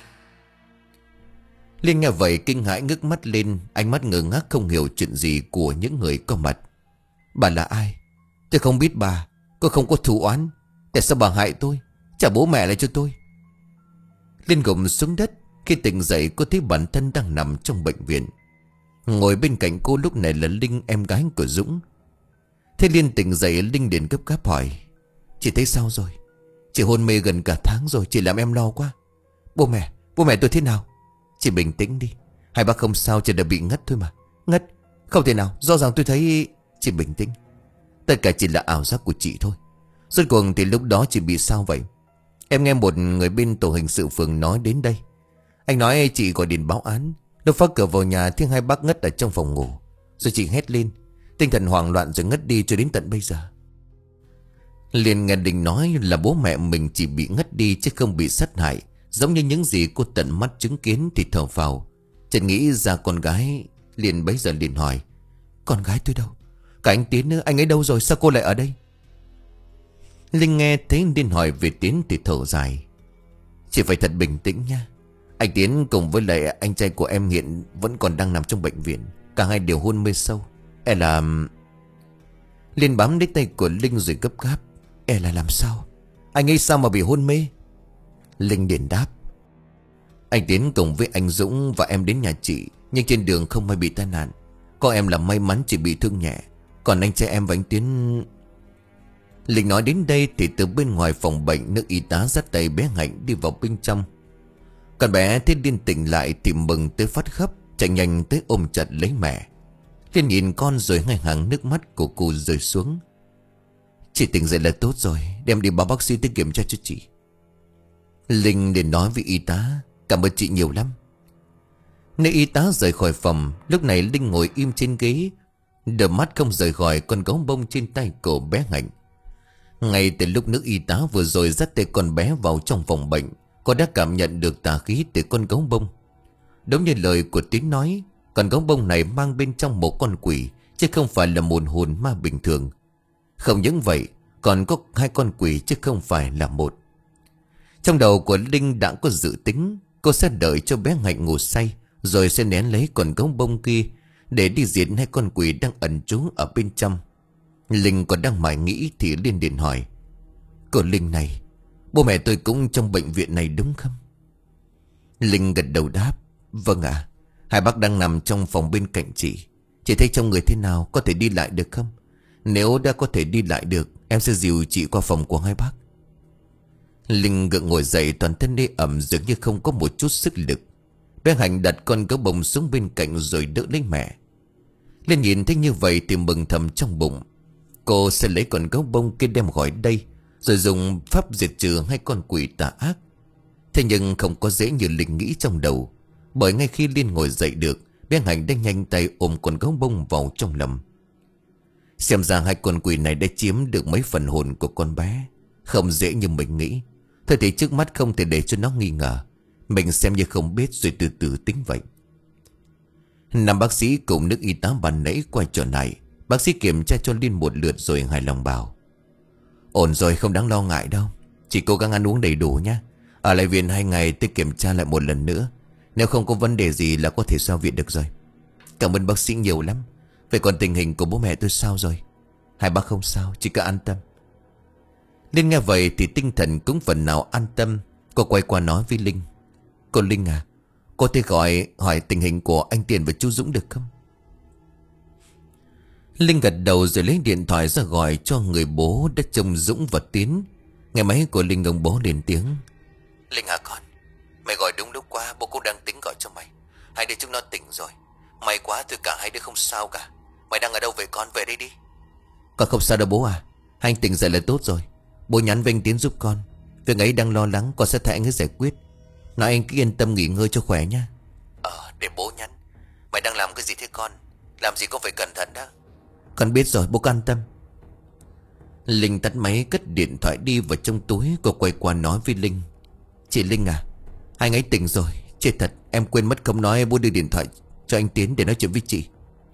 Liên nghe vậy kinh hãi ngước mắt lên, ánh mắt ngơ ngác không hiểu chuyện gì của những người có mặt. Bà là ai? Tôi không biết bà. Tôi không có thù oán. Tại sao bà hại tôi? Trả bố mẹ lại cho tôi. Liên gục xuống đất. Khi tỉnh dậy cô thấy bản thân đang nằm trong bệnh viện. Ngồi bên cạnh cô lúc này là Linh, em gái của Dũng. Thế Liên tỉnh dậy, Linh liền gấp gáp hỏi. Chị thấy sao rồi? Chị hôn mê gần cả tháng rồi, chị làm em lo quá. Bố mẹ, bố mẹ tôi thế nào? Chị bình tĩnh đi. Hai bác không sao, chỉ đã bị ngất thôi mà. Ngất? Không thể nào, do rằng tôi thấy... Chị bình tĩnh. Tất cả chỉ là ảo giác của chị thôi. Rốt cuộc thì lúc đó chị bị sao vậy? Em nghe một người bên tổ hình sự phường nói đến đây. Anh nói chị gọi điện báo án. Lúc phá cửa vào nhà thấy hai bác ngất ở trong phòng ngủ. Rồi chị hét lên, tinh thần hoảng loạn rồi ngất đi cho đến tận bây giờ. Liền nghe Đình nói là bố mẹ mình chỉ bị ngất đi chứ không bị sát hại, giống như những gì cô tận mắt chứng kiến thì thở phào. Chợt nghĩ ra con gái, liền bấy giờ liền hỏi. Con gái tôi đâu? Cả anh Tiến nữa, anh ấy đâu rồi? Sao cô lại ở đây? Linh nghe thấy Liên hỏi về Tiến thì thở dài. Chị phải thật bình tĩnh nha. Anh Tiến cùng với lại anh trai của em hiện vẫn còn đang nằm trong bệnh viện. Cả hai đều hôn mê sâu. E là... Liên bám lấy tay của Linh rồi gấp gáp. E là làm sao? Anh ấy sao mà bị hôn mê? Linh liền đáp. Anh Tiến cùng với anh Dũng và em đến nhà chị, nhưng trên đường không may bị tai nạn. Có em là may mắn chỉ bị thương nhẹ. Còn anh trai em và anh Tiến... Linh nói đến đây thì từ bên ngoài phòng bệnh, nữ y tá dắt tay bé Hạnh đi vào bên trong. Con bé thấy Liên tỉnh lại thì mừng tới phát khóc, chạy nhanh tới ôm chặt lấy mẹ. Liên nhìn con rồi ngay hàng nước mắt của cô rơi xuống. Chị tỉnh dậy là tốt rồi, đem đi báo bác sĩ tới kiểm tra cho chị. Linh liền nói với y tá. Cảm ơn chị nhiều lắm. Nữ y tá rời khỏi phòng. Lúc này Linh ngồi im trên ghế, đôi mắt không rời khỏi con gấu bông trên tay của bé Hạnh. Ngay từ lúc nữ y tá vừa rồi dắt tay con bé vào trong phòng bệnh, cô đã cảm nhận được tà khí từ con gấu bông. Đúng như lời của Tiến nói, con gấu bông này mang bên trong một con quỷ, chứ không phải là một hồn ma bình thường. Không những vậy, còn có hai con quỷ chứ không phải là một. Trong đầu của Linh đã có dự tính, cô sẽ đợi cho bé Hạnh ngủ say, rồi sẽ nén lấy con gấu bông kia để đi diệt hai con quỷ đang ẩn trú ở bên trong. Linh còn đang mải nghĩ thì Liên điện hỏi. Cô Linh này, bố mẹ tôi cũng trong bệnh viện này đúng không? Linh gật đầu đáp. Vâng ạ. Hai bác đang nằm trong phòng bên cạnh chị. Chị thấy trong người thế nào, có thể đi lại được không? Nếu đã có thể đi lại được, em sẽ dìu chị qua phòng của hai bác. Linh gượng ngồi dậy, toàn thân ê ẩm, dường như không có một chút sức lực. Bé Hạnh đặt con gấu bông xuống bên cạnh rồi đỡ lấy mẹ. Linh nhìn thấy như vậy thì mừng thầm trong bụng. Cô sẽ lấy con gấu bông kia đem khỏi đây, rồi dùng pháp diệt trừ hai con quỷ tà ác. Thế nhưng không có dễ như Linh nghĩ trong đầu. Bởi ngay khi Liên ngồi dậy được, bé Hạnh đã nhanh tay ôm con gấu bông vào trong lòng. Xem ra hai con quỷ này đã chiếm được mấy phần hồn của con bé. Không dễ như mình nghĩ. Thôi thì trước mắt không thể để cho nó nghi ngờ. Mình xem như không biết rồi từ từ tính vậy. Năm bác sĩ cùng nước y tá ban nãy quay trở lại. Bác sĩ kiểm tra cho Liên một lượt rồi hài lòng bảo. Ổn rồi, không đáng lo ngại đâu. Chỉ cố gắng ăn uống đầy đủ nhé. Ở lại viện hai ngày tôi kiểm tra lại một lần nữa. Nếu không có vấn đề gì là có thể ra viện được rồi. Cảm ơn bác sĩ nhiều lắm. Vậy còn tình hình của bố mẹ tôi sao rồi? Hai bác không sao, chỉ cứ an tâm. Liên nghe vậy thì tinh thần cũng phần nào an tâm. Cô quay qua nói với Linh. Cô Linh à, cô thể gọi hỏi tình hình của anh Tiền và chú Dũng được không? Linh gật đầu rồi lấy điện thoại ra gọi cho người bố đã trông Dũng và Tiến. Nghe máy của Linh, ông bố lên tiếng. Linh à con, mày gọi đúng lúc quá, bố cũng đang tính gọi cho mày. Hai đứa chúng nó tỉnh rồi. May quá, từ cả hai đứa không sao cả. Mày đang ở đâu vậy con, về đây đi. Con không sao đâu bố à. Anh tỉnh dậy là tốt rồi. Bố nhắn với anh Tiến giúp con. Việc ấy đang lo lắng, con sẽ thay anh ấy giải quyết. Nói anh cứ yên tâm nghỉ ngơi cho khỏe nha. Ờ để bố nhắn. Mày đang làm cái gì thế con? Làm gì con phải cẩn thận đó. Con biết rồi, bố cứ an tâm. Linh tắt máy cất điện thoại đi vào trong túi. Cô quay qua nói với Linh: Chị Linh à, anh ấy tỉnh rồi. Chết thật, em quên mất không nói bố đưa điện thoại cho anh Tiến để nói chuyện với chị.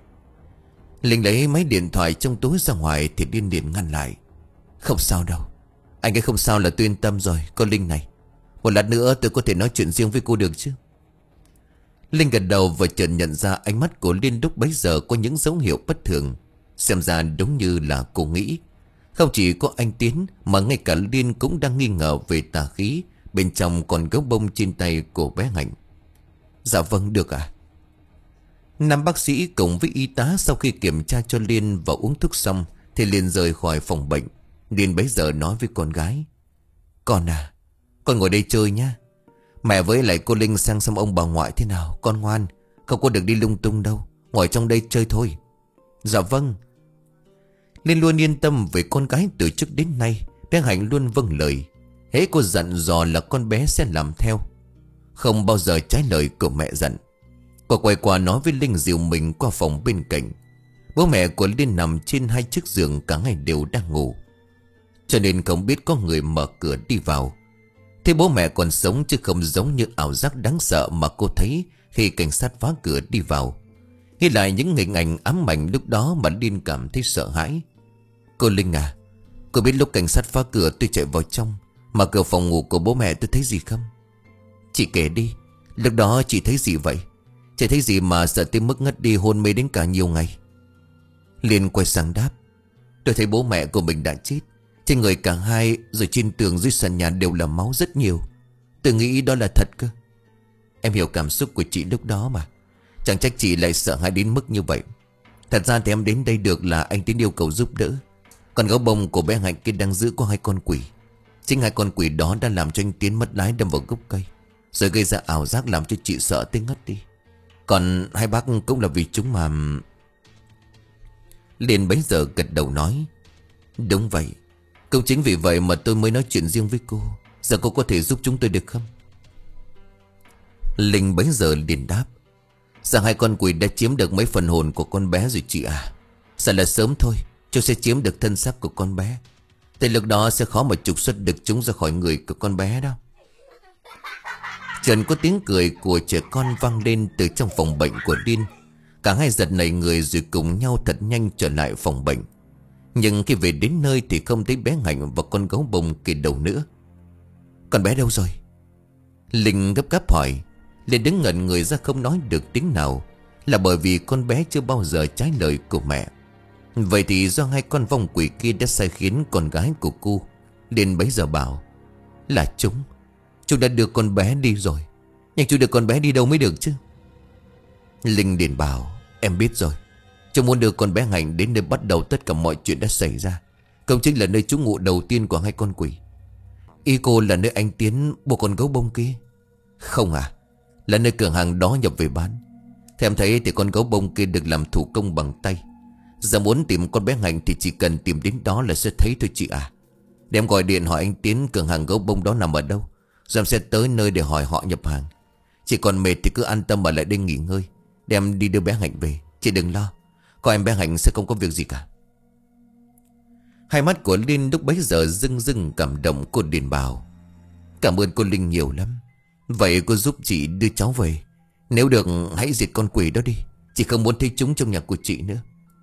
Linh lấy máy điện thoại trong túi ra ngoài thì điên điền ngăn lại: Không sao đâu, anh ấy không sao là tôi yên tâm rồi. Cô Linh này, một lát nữa tôi có thể nói chuyện riêng với cô được chứ? Linh gật đầu và chợt nhận ra ánh mắt của Liên lúc bấy giờ có những dấu hiệu bất thường. Xem ra đúng như là cô nghĩ, không chỉ có anh Tiến mà ngay cả Liên cũng đang nghi ngờ về tà khí bên trong còn gấu bông trên tay của bé Hạnh. Dạ vâng, được ạ. Nam bác sĩ cùng với y tá sau khi kiểm tra cho Liên và uống thuốc xong thì liền rời khỏi phòng bệnh. Liên bấy giờ nói với con gái: Con à, con ngồi đây chơi nhá. Mẹ với lại cô Linh sang xăm ông bà ngoại thế nào. Con ngoan, không có được đi lung tung đâu, ngồi trong đây chơi thôi. Dạ vâng. Liên luôn yên tâm về con gái từ trước đến nay. Bé Hạnh luôn vâng lời. Hễ cô dặn dò là con bé sẽ làm theo, không bao giờ trái lời của mẹ dặn. Cô quay qua nói với Linh dìu mình qua phòng bên cạnh. Bố mẹ của Liên nằm trên hai chiếc giường, cả ngày đều đang ngủ, cho nên không biết có người mở cửa đi vào. Thế bố mẹ còn sống chứ không giống như ảo giác đáng sợ mà cô thấy khi cảnh sát phá cửa đi vào. Nghĩ lại những hình ảnh ám ảnh lúc đó mà Liên cảm thấy sợ hãi. Cô Linh à, cô biết lúc cảnh sát phá cửa tôi chạy vào trong, mà cửa phòng ngủ của bố mẹ tôi thấy gì không? Chị kể đi, lúc đó chị thấy gì vậy? Chị thấy gì mà sợ tới mức ngất đi hôn mê đến cả nhiều ngày? Liên quay sang đáp: Tôi thấy bố mẹ của mình đã chết. Trên người cả hai, rồi trên tường dưới sàn nhà đều là máu rất nhiều. Tôi nghĩ đó là thật cơ. Em hiểu cảm xúc của chị lúc đó mà. Chẳng trách chị lại sợ hãi đến mức như vậy. Thật ra thì em đến đây được là anh Tiến yêu cầu giúp đỡ. Còn gấu bông của bé Hạnh kia đang giữ có hai con quỷ. Chính hai con quỷ đó đã làm cho anh Tiến mất lái đâm vào gốc cây, rồi gây ra ảo giác làm cho chị sợ tới ngất đi. Còn hai bác cũng là vì chúng mà. Liên bấy giờ gật đầu nói: Đúng vậy. Cũng chính vì vậy mà tôi mới nói chuyện riêng với cô. Giờ cô có thể giúp chúng tôi được không? Linh bấy giờ liền đáp: Rằng hai con quỷ đã chiếm được mấy phần hồn của con bé rồi chị à. Sợ là sớm thôi chúng sẽ chiếm được thân xác của con bé. Tới lúc đó sẽ khó mà trục xuất được chúng ra khỏi người của con bé đâu. Trần có tiếng cười của trẻ con vang lên từ trong phòng bệnh của Liên. Cả hai giật nảy người rồi cùng nhau thật nhanh trở lại phòng bệnh. Nhưng khi về đến nơi thì không thấy bé Hạnh và con gấu bông kia đâu nữa. Con bé đâu rồi? Linh gấp gáp hỏi. Liên đứng ngẩn người ra không nói được tiếng nào, là bởi vì con bé chưa bao giờ trái lời của mẹ. Vậy thì do hai con vong quỷ kia đã sai khiến con gái của cô. Liên bấy giờ bảo: Là chúng Chúng đã đưa con bé đi rồi. Nhưng chú đưa con bé đi đâu mới được chứ? Linh liền bảo: Em biết rồi. Chúng muốn đưa con bé Hạnh đến nơi bắt đầu tất cả mọi chuyện đã xảy ra, không chính là nơi trú ngụ đầu tiên của hai con quỷ. Ý cô là nơi anh Tiến buộc con gấu bông kia? Không à, là nơi cửa hàng đó nhập về bán. Theo em thấy thì con gấu bông kia được làm thủ công bằng tay. Giờ muốn tìm con bé Hạnh thì chỉ cần tìm đến đó là sẽ thấy thôi chị à. Để em gọi điện hỏi anh Tiến cửa hàng gấu bông đó nằm ở đâu, rồi em sẽ tới nơi để hỏi họ nhập hàng. Chị còn mệt thì cứ an tâm ở lại đây nghỉ ngơi, để em đi đưa bé Hạnh về. Chị đừng lo, có em bé Hạnh sẽ không có việc gì cả. Hai mắt của Linh lúc bấy giờ rưng rưng cảm động. Cô liền bảo: Cảm ơn cô Linh nhiều lắm. Vậy cô giúp chị đưa cháu về. Nếu được hãy diệt con quỷ đó đi. Chị không muốn thấy chúng trong nhà của chị nữa.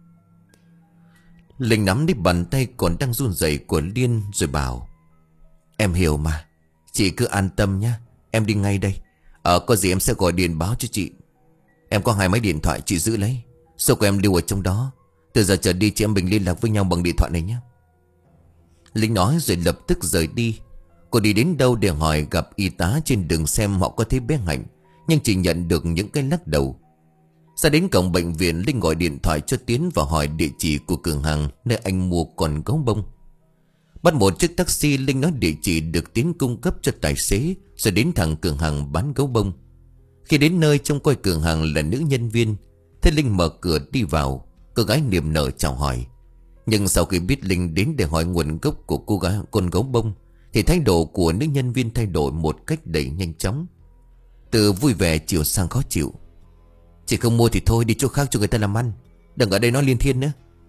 Linh nắm lấy bàn tay còn đang run rẩy của Liên rồi bảo: Em hiểu mà, chị cứ an tâm nhé. Em đi ngay đây. Ờ có gì em sẽ gọi điện báo cho chị. Em có hai máy điện thoại, chị giữ lấy. Số của em lưu ở trong đó. Từ giờ trở đi chị em mình liên lạc với nhau bằng điện thoại này nhé. Linh nói rồi lập tức rời đi. Cô đi đến đâu để hỏi gặp y tá trên đường xem họ có thấy bé Hạnh, nhưng chỉ nhận được những cái lắc đầu. Ra đến cổng bệnh viện, Linh gọi điện thoại cho Tiến và hỏi địa chỉ của cửa hàng nơi anh mua con gấu bông. Bắt một chiếc taxi, Linh nói địa chỉ được Tiến cung cấp cho tài xế, rồi đến thẳng cửa hàng bán gấu bông. Khi đến nơi, trông coi cửa hàng là nữ nhân viên. Thế Linh mở cửa đi vào. Cô gái niềm nở chào hỏi. Nhưng sau khi biết Linh đến để hỏi nguồn gốc của cô gái con gấu bông, thì thái độ của nữ nhân viên thay đổi một cách đầy nhanh chóng. Từ vui vẻ chiều sang khó chịu. Chị không mua thì thôi, đi chỗ khác cho người ta làm ăn, đừng ở đây nói liên thiên nữa.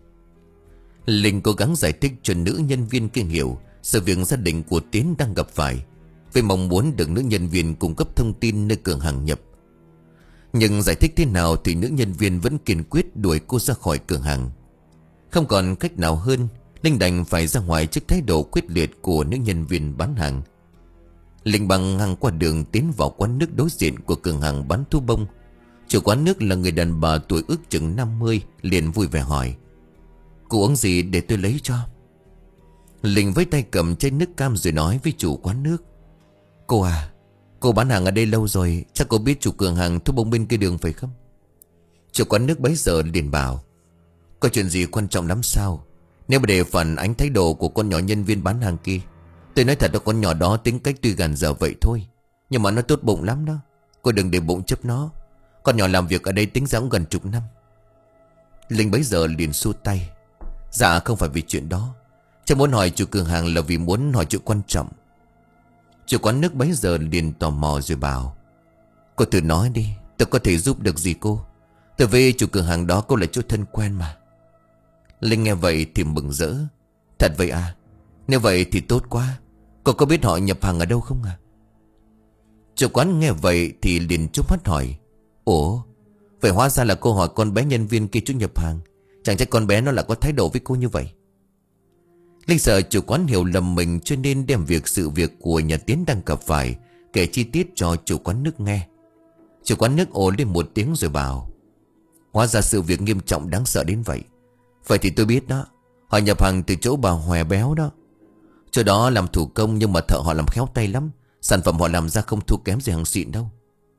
Linh cố gắng giải thích cho nữ nhân viên kia hiểu sự việc gia đình của Tiến đang gặp phải, với mong muốn được nữ nhân viên cung cấp thông tin nơi cửa hàng nhập. Nhưng giải thích thế nào thì nữ nhân viên vẫn kiên quyết đuổi cô ra khỏi cửa hàng. Không còn cách nào hơn, Linh đành phải ra ngoài trước thái độ quyết liệt của nữ nhân viên bán hàng. Linh băng ngang qua đường tiến vào quán nước đối diện của cửa hàng bán thú bông. Chủ quán nước là người đàn bà tuổi ước chừng năm mươi, liền vui vẻ hỏi: "Cô uống gì để tôi lấy cho?" Linh với tay cầm chai nước cam rồi nói với chủ quán nước: "Cô à, cô bán hàng ở đây lâu rồi, chắc cô biết chủ cửa hàng thú bông bên kia đường phải không?" Chủ quán nước bấy giờ liền bảo: "Có chuyện gì quan trọng lắm sao? Nếu mà để phản ánh thái độ của con nhỏ nhân viên bán hàng kia, tôi nói thật là con nhỏ đó tính cách tuy gàn dở vậy thôi, nhưng mà nó tốt bụng lắm đó. Cô đừng để bụng chấp nó. Con nhỏ làm việc ở đây tính ra cũng gần chục năm." Linh bấy giờ liền xua tay: "Dạ không phải vì chuyện đó. Cháu muốn hỏi chủ cửa hàng là vì muốn hỏi chuyện quan trọng." Chủ quán nước bấy giờ liền tò mò rồi bảo: "Cô thử nói đi, tôi có thể giúp được gì cô? Tôi với chủ cửa hàng đó cô là chỗ thân quen mà." Linh nghe vậy thì mừng rỡ: "Thật vậy à? Nếu vậy thì tốt quá. Cô có biết họ nhập hàng ở đâu không à?" Chủ quán nghe vậy thì liền chớp mắt hỏi: "Ủa, vậy hóa ra là cô hỏi con bé nhân viên kia chỗ nhập hàng. Chẳng trách con bé nó lại có thái độ với cô như vậy." Linh sợ chủ quán hiểu lầm mình, cho nên đem việc sự việc của nhà Tiến đang gặp phải kể chi tiết cho chủ quán nước nghe. Chủ quán nước ồ lên một tiếng rồi bảo: "Hóa ra sự việc nghiêm trọng đáng sợ đến vậy. Vậy thì tôi biết đó, họ nhập hàng từ chỗ bà Hòe Béo đó. Chỗ đó làm thủ công nhưng mà thợ họ làm khéo tay lắm. Sản phẩm họ làm ra không thua kém gì hàng xịn đâu.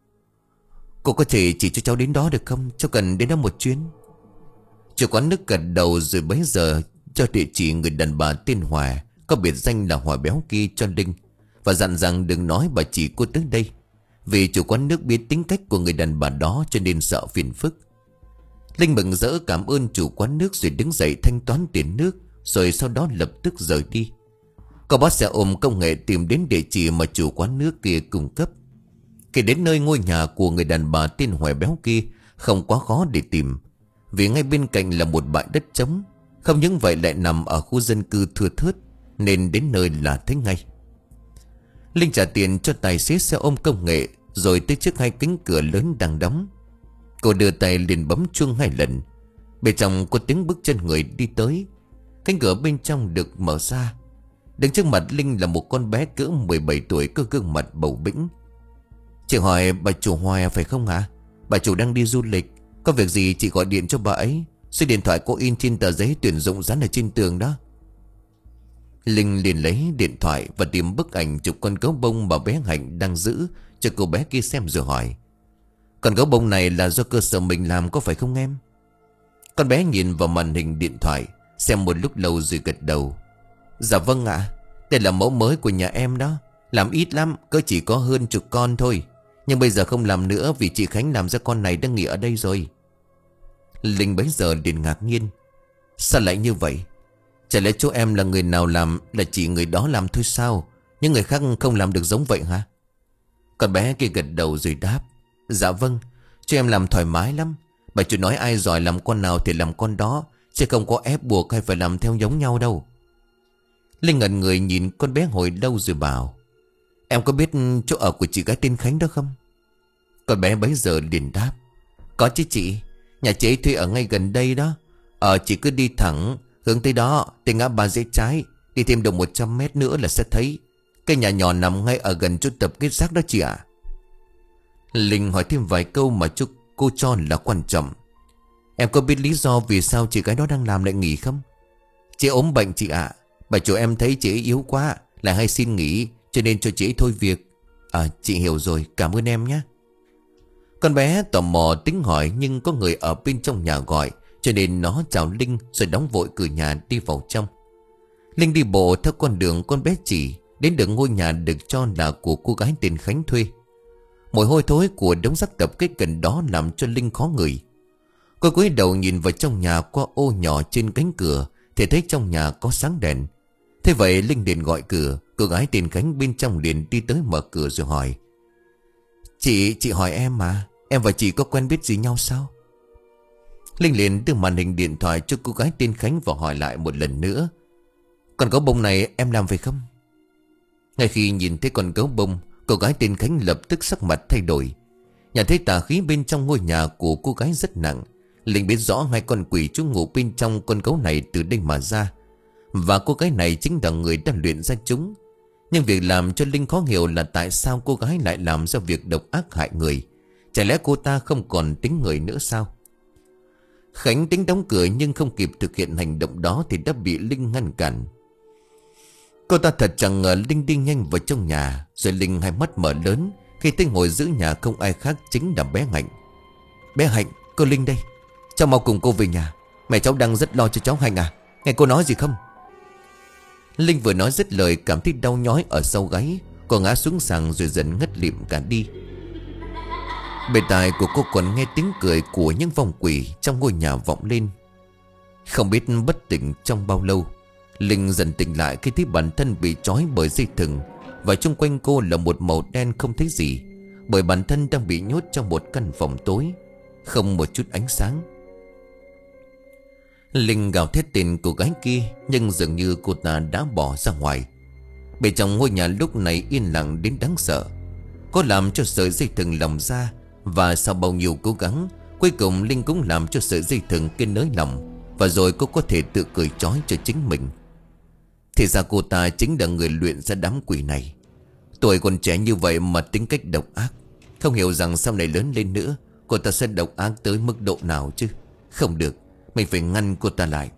Cô có thể chỉ cho cháu đến đó được không? Cháu cần đến đó một chuyến." Chủ quán nước gật đầu rồi bấy giờ cho địa chỉ người đàn bà tên Hòa, có biệt danh là Hòa Béo kia cho Linh, và dặn rằng đừng nói bà chỉ cô tới đây, vì chủ quán nước biết tính cách của người đàn bà đó cho nên sợ phiền phức. Linh mừng rỡ cảm ơn chủ quán nước rồi đứng dậy thanh toán tiền nước, rồi sau đó lập tức rời đi. Cô bắt xe ôm công nghệ tìm đến địa chỉ mà chủ quán nước kia cung cấp. Khi đến nơi ngôi nhà của người đàn bà tên Hòa Béo kia không quá khó để tìm, vì ngay bên cạnh là một bãi đất trống. Không những vậy lại nằm ở khu dân cư thưa thớt, nên đến nơi là thấy ngay. Linh trả tiền cho tài xế xe ôm công nghệ, rồi tới trước hai cánh cửa lớn đang đóng. Cô đưa tay liền bấm chuông hai lần. Bên trong có tiếng bước chân người đi tới. Cánh cửa bên trong được mở ra. Đứng trước mặt Linh là một con bé cỡ mười bảy tuổi, có gương mặt bầu bĩnh. "Chị hỏi bà chủ Hoài phải không hả? Bà chủ đang đi du lịch, có việc gì chị gọi điện cho bà ấy. Số điện thoại cô in trên tờ giấy tuyển dụng dán ở trên tường đó." Linh liền lấy điện thoại và tìm bức ảnh chụp con gấu bông mà bé Hạnh đang giữ cho cô bé kia xem rồi hỏi: "Con gấu bông này là do cơ sở mình làm có phải không em?" Con bé nhìn vào màn hình điện thoại, xem một lúc lâu rồi gật đầu: "Dạ vâng ạ, đây là mẫu mới của nhà em đó. Làm ít lắm, cứ chỉ có hơn chục con thôi. Nhưng bây giờ không làm nữa vì chị Khánh làm ra con này đang nghỉ ở đây rồi." Linh bấy giờ liền ngạc nhiên: "Sao lại như vậy? Chả lẽ chỗ em là người nào làm là chỉ người đó làm thôi sao? Những người khác không làm được giống vậy hả?" Con bé kia gật đầu rồi đáp: "Dạ vâng, cho em làm thoải mái lắm. Bà chủ nói ai giỏi làm con nào thì làm con đó, chứ không có ép buộc hay phải làm theo giống nhau đâu." Linh ngẩn người nhìn con bé hồi lâu rồi bảo: "Em có biết chỗ ở của chị gái tên Khánh đó không?" Con bé bấy giờ liền đáp: "Có chứ chị. Nhà chị ấy thuê ở ngay gần đây đó. Ờ chị cứ đi thẳng hướng tới đó, tới ngã ba rẽ trái, đi thêm được một trăm mét nữa là sẽ thấy. Cái nhà nhỏ nằm ngay ở gần chỗ tập kết rác đó chị ạ." Linh hỏi thêm vài câu mà chú cô cho là quan trọng: "Em có biết lý do vì sao chị gái đó đang làm lại nghỉ không?" "Chị ốm bệnh chị ạ. Bà chủ em thấy chị ấy yếu quá, lại hay xin nghỉ, cho nên cho chị ấy thôi việc." "À chị hiểu rồi, cảm ơn em nhé." Con bé tò mò tính hỏi, nhưng có người ở bên trong nhà gọi, cho nên nó chào Linh rồi đóng vội cửa nhà đi vào trong. Linh đi bộ theo con đường con bé chỉ, đến được ngôi nhà được cho là của cô gái tên Khánh thuê. Mùi hôi thối của đống rác tập kết gần đó làm cho Linh khó ngửi. Cô cúi đầu nhìn vào trong nhà qua ô nhỏ trên cánh cửa thì thấy trong nhà có sáng đèn. Thế vậy Linh liền gọi cửa. Cô gái tên Khánh bên trong liền đi tới mở cửa rồi hỏi: Chị, chị hỏi em mà, em và chị có quen biết gì nhau sao? Linh liền đưa màn hình điện thoại cho cô gái tên Khánh và hỏi lại một lần nữa: Con gấu bông này em làm phải không? Ngay khi nhìn thấy con gấu bông, cô gái tên Khánh lập tức sắc mặt thay đổi. Nhận thấy tà khí bên trong ngôi nhà của cô gái rất nặng, Linh biết rõ hai con quỷ trú ngụ bên trong con gấu này từ đây mà ra, và cô gái này chính là người đã luyện ra chúng. Nhưng việc làm cho Linh khó hiểu là tại sao cô gái lại làm ra việc độc ác hại người. Chả lẽ cô ta không còn tính người nữa sao? Khánh tính đóng cửa nhưng không kịp thực hiện hành động đó thì đã bị Linh ngăn cản. Cô ta thật chẳng ngờ Linh đi nhanh vào trong nhà. Rồi Linh hai mắt mở lớn khi thấy ngồi giữ nhà không ai khác chính là bé Hạnh. Bé Hạnh, cô Linh đây. Cháu mau cùng cô về nhà. Mẹ cháu đang rất lo cho cháu Hạnh à. Nghe cô nói gì không? Linh vừa nói dứt lời cảm thấy đau nhói ở sau gáy. Cô ngã xuống sàn rồi dần ngất lịm cả đi. Bên tai của cô còn nghe tiếng cười của những vong quỷ trong ngôi nhà vọng lên. Không biết bất tỉnh trong bao lâu, Linh dần tỉnh lại khi thấy bản thân bị trói bởi dây thừng, và xung quanh cô là một màu đen không thấy gì, bởi bản thân đang bị nhốt trong một căn phòng tối, không một chút ánh sáng. Linh gào thét tên cô gái kia, nhưng dường như cô ta đã bỏ ra ngoài. Bên trong ngôi nhà lúc này yên lặng đến đáng sợ. Có làm cho sợi dây thừng lỏng ra, và sau bao nhiêu cố gắng, cuối cùng Linh cũng làm cho sợi dây thừng kia nới lỏng, và rồi cô có thể tự cởi trói cho chính mình. Thì ra cô ta chính là người luyện ra đám quỷ này. Tuổi còn trẻ như vậy mà tính cách độc ác. Không hiểu rằng sau này lớn lên nữa cô ta sẽ độc ác tới mức độ nào chứ. Không được, mình phải ngăn cô ta lại.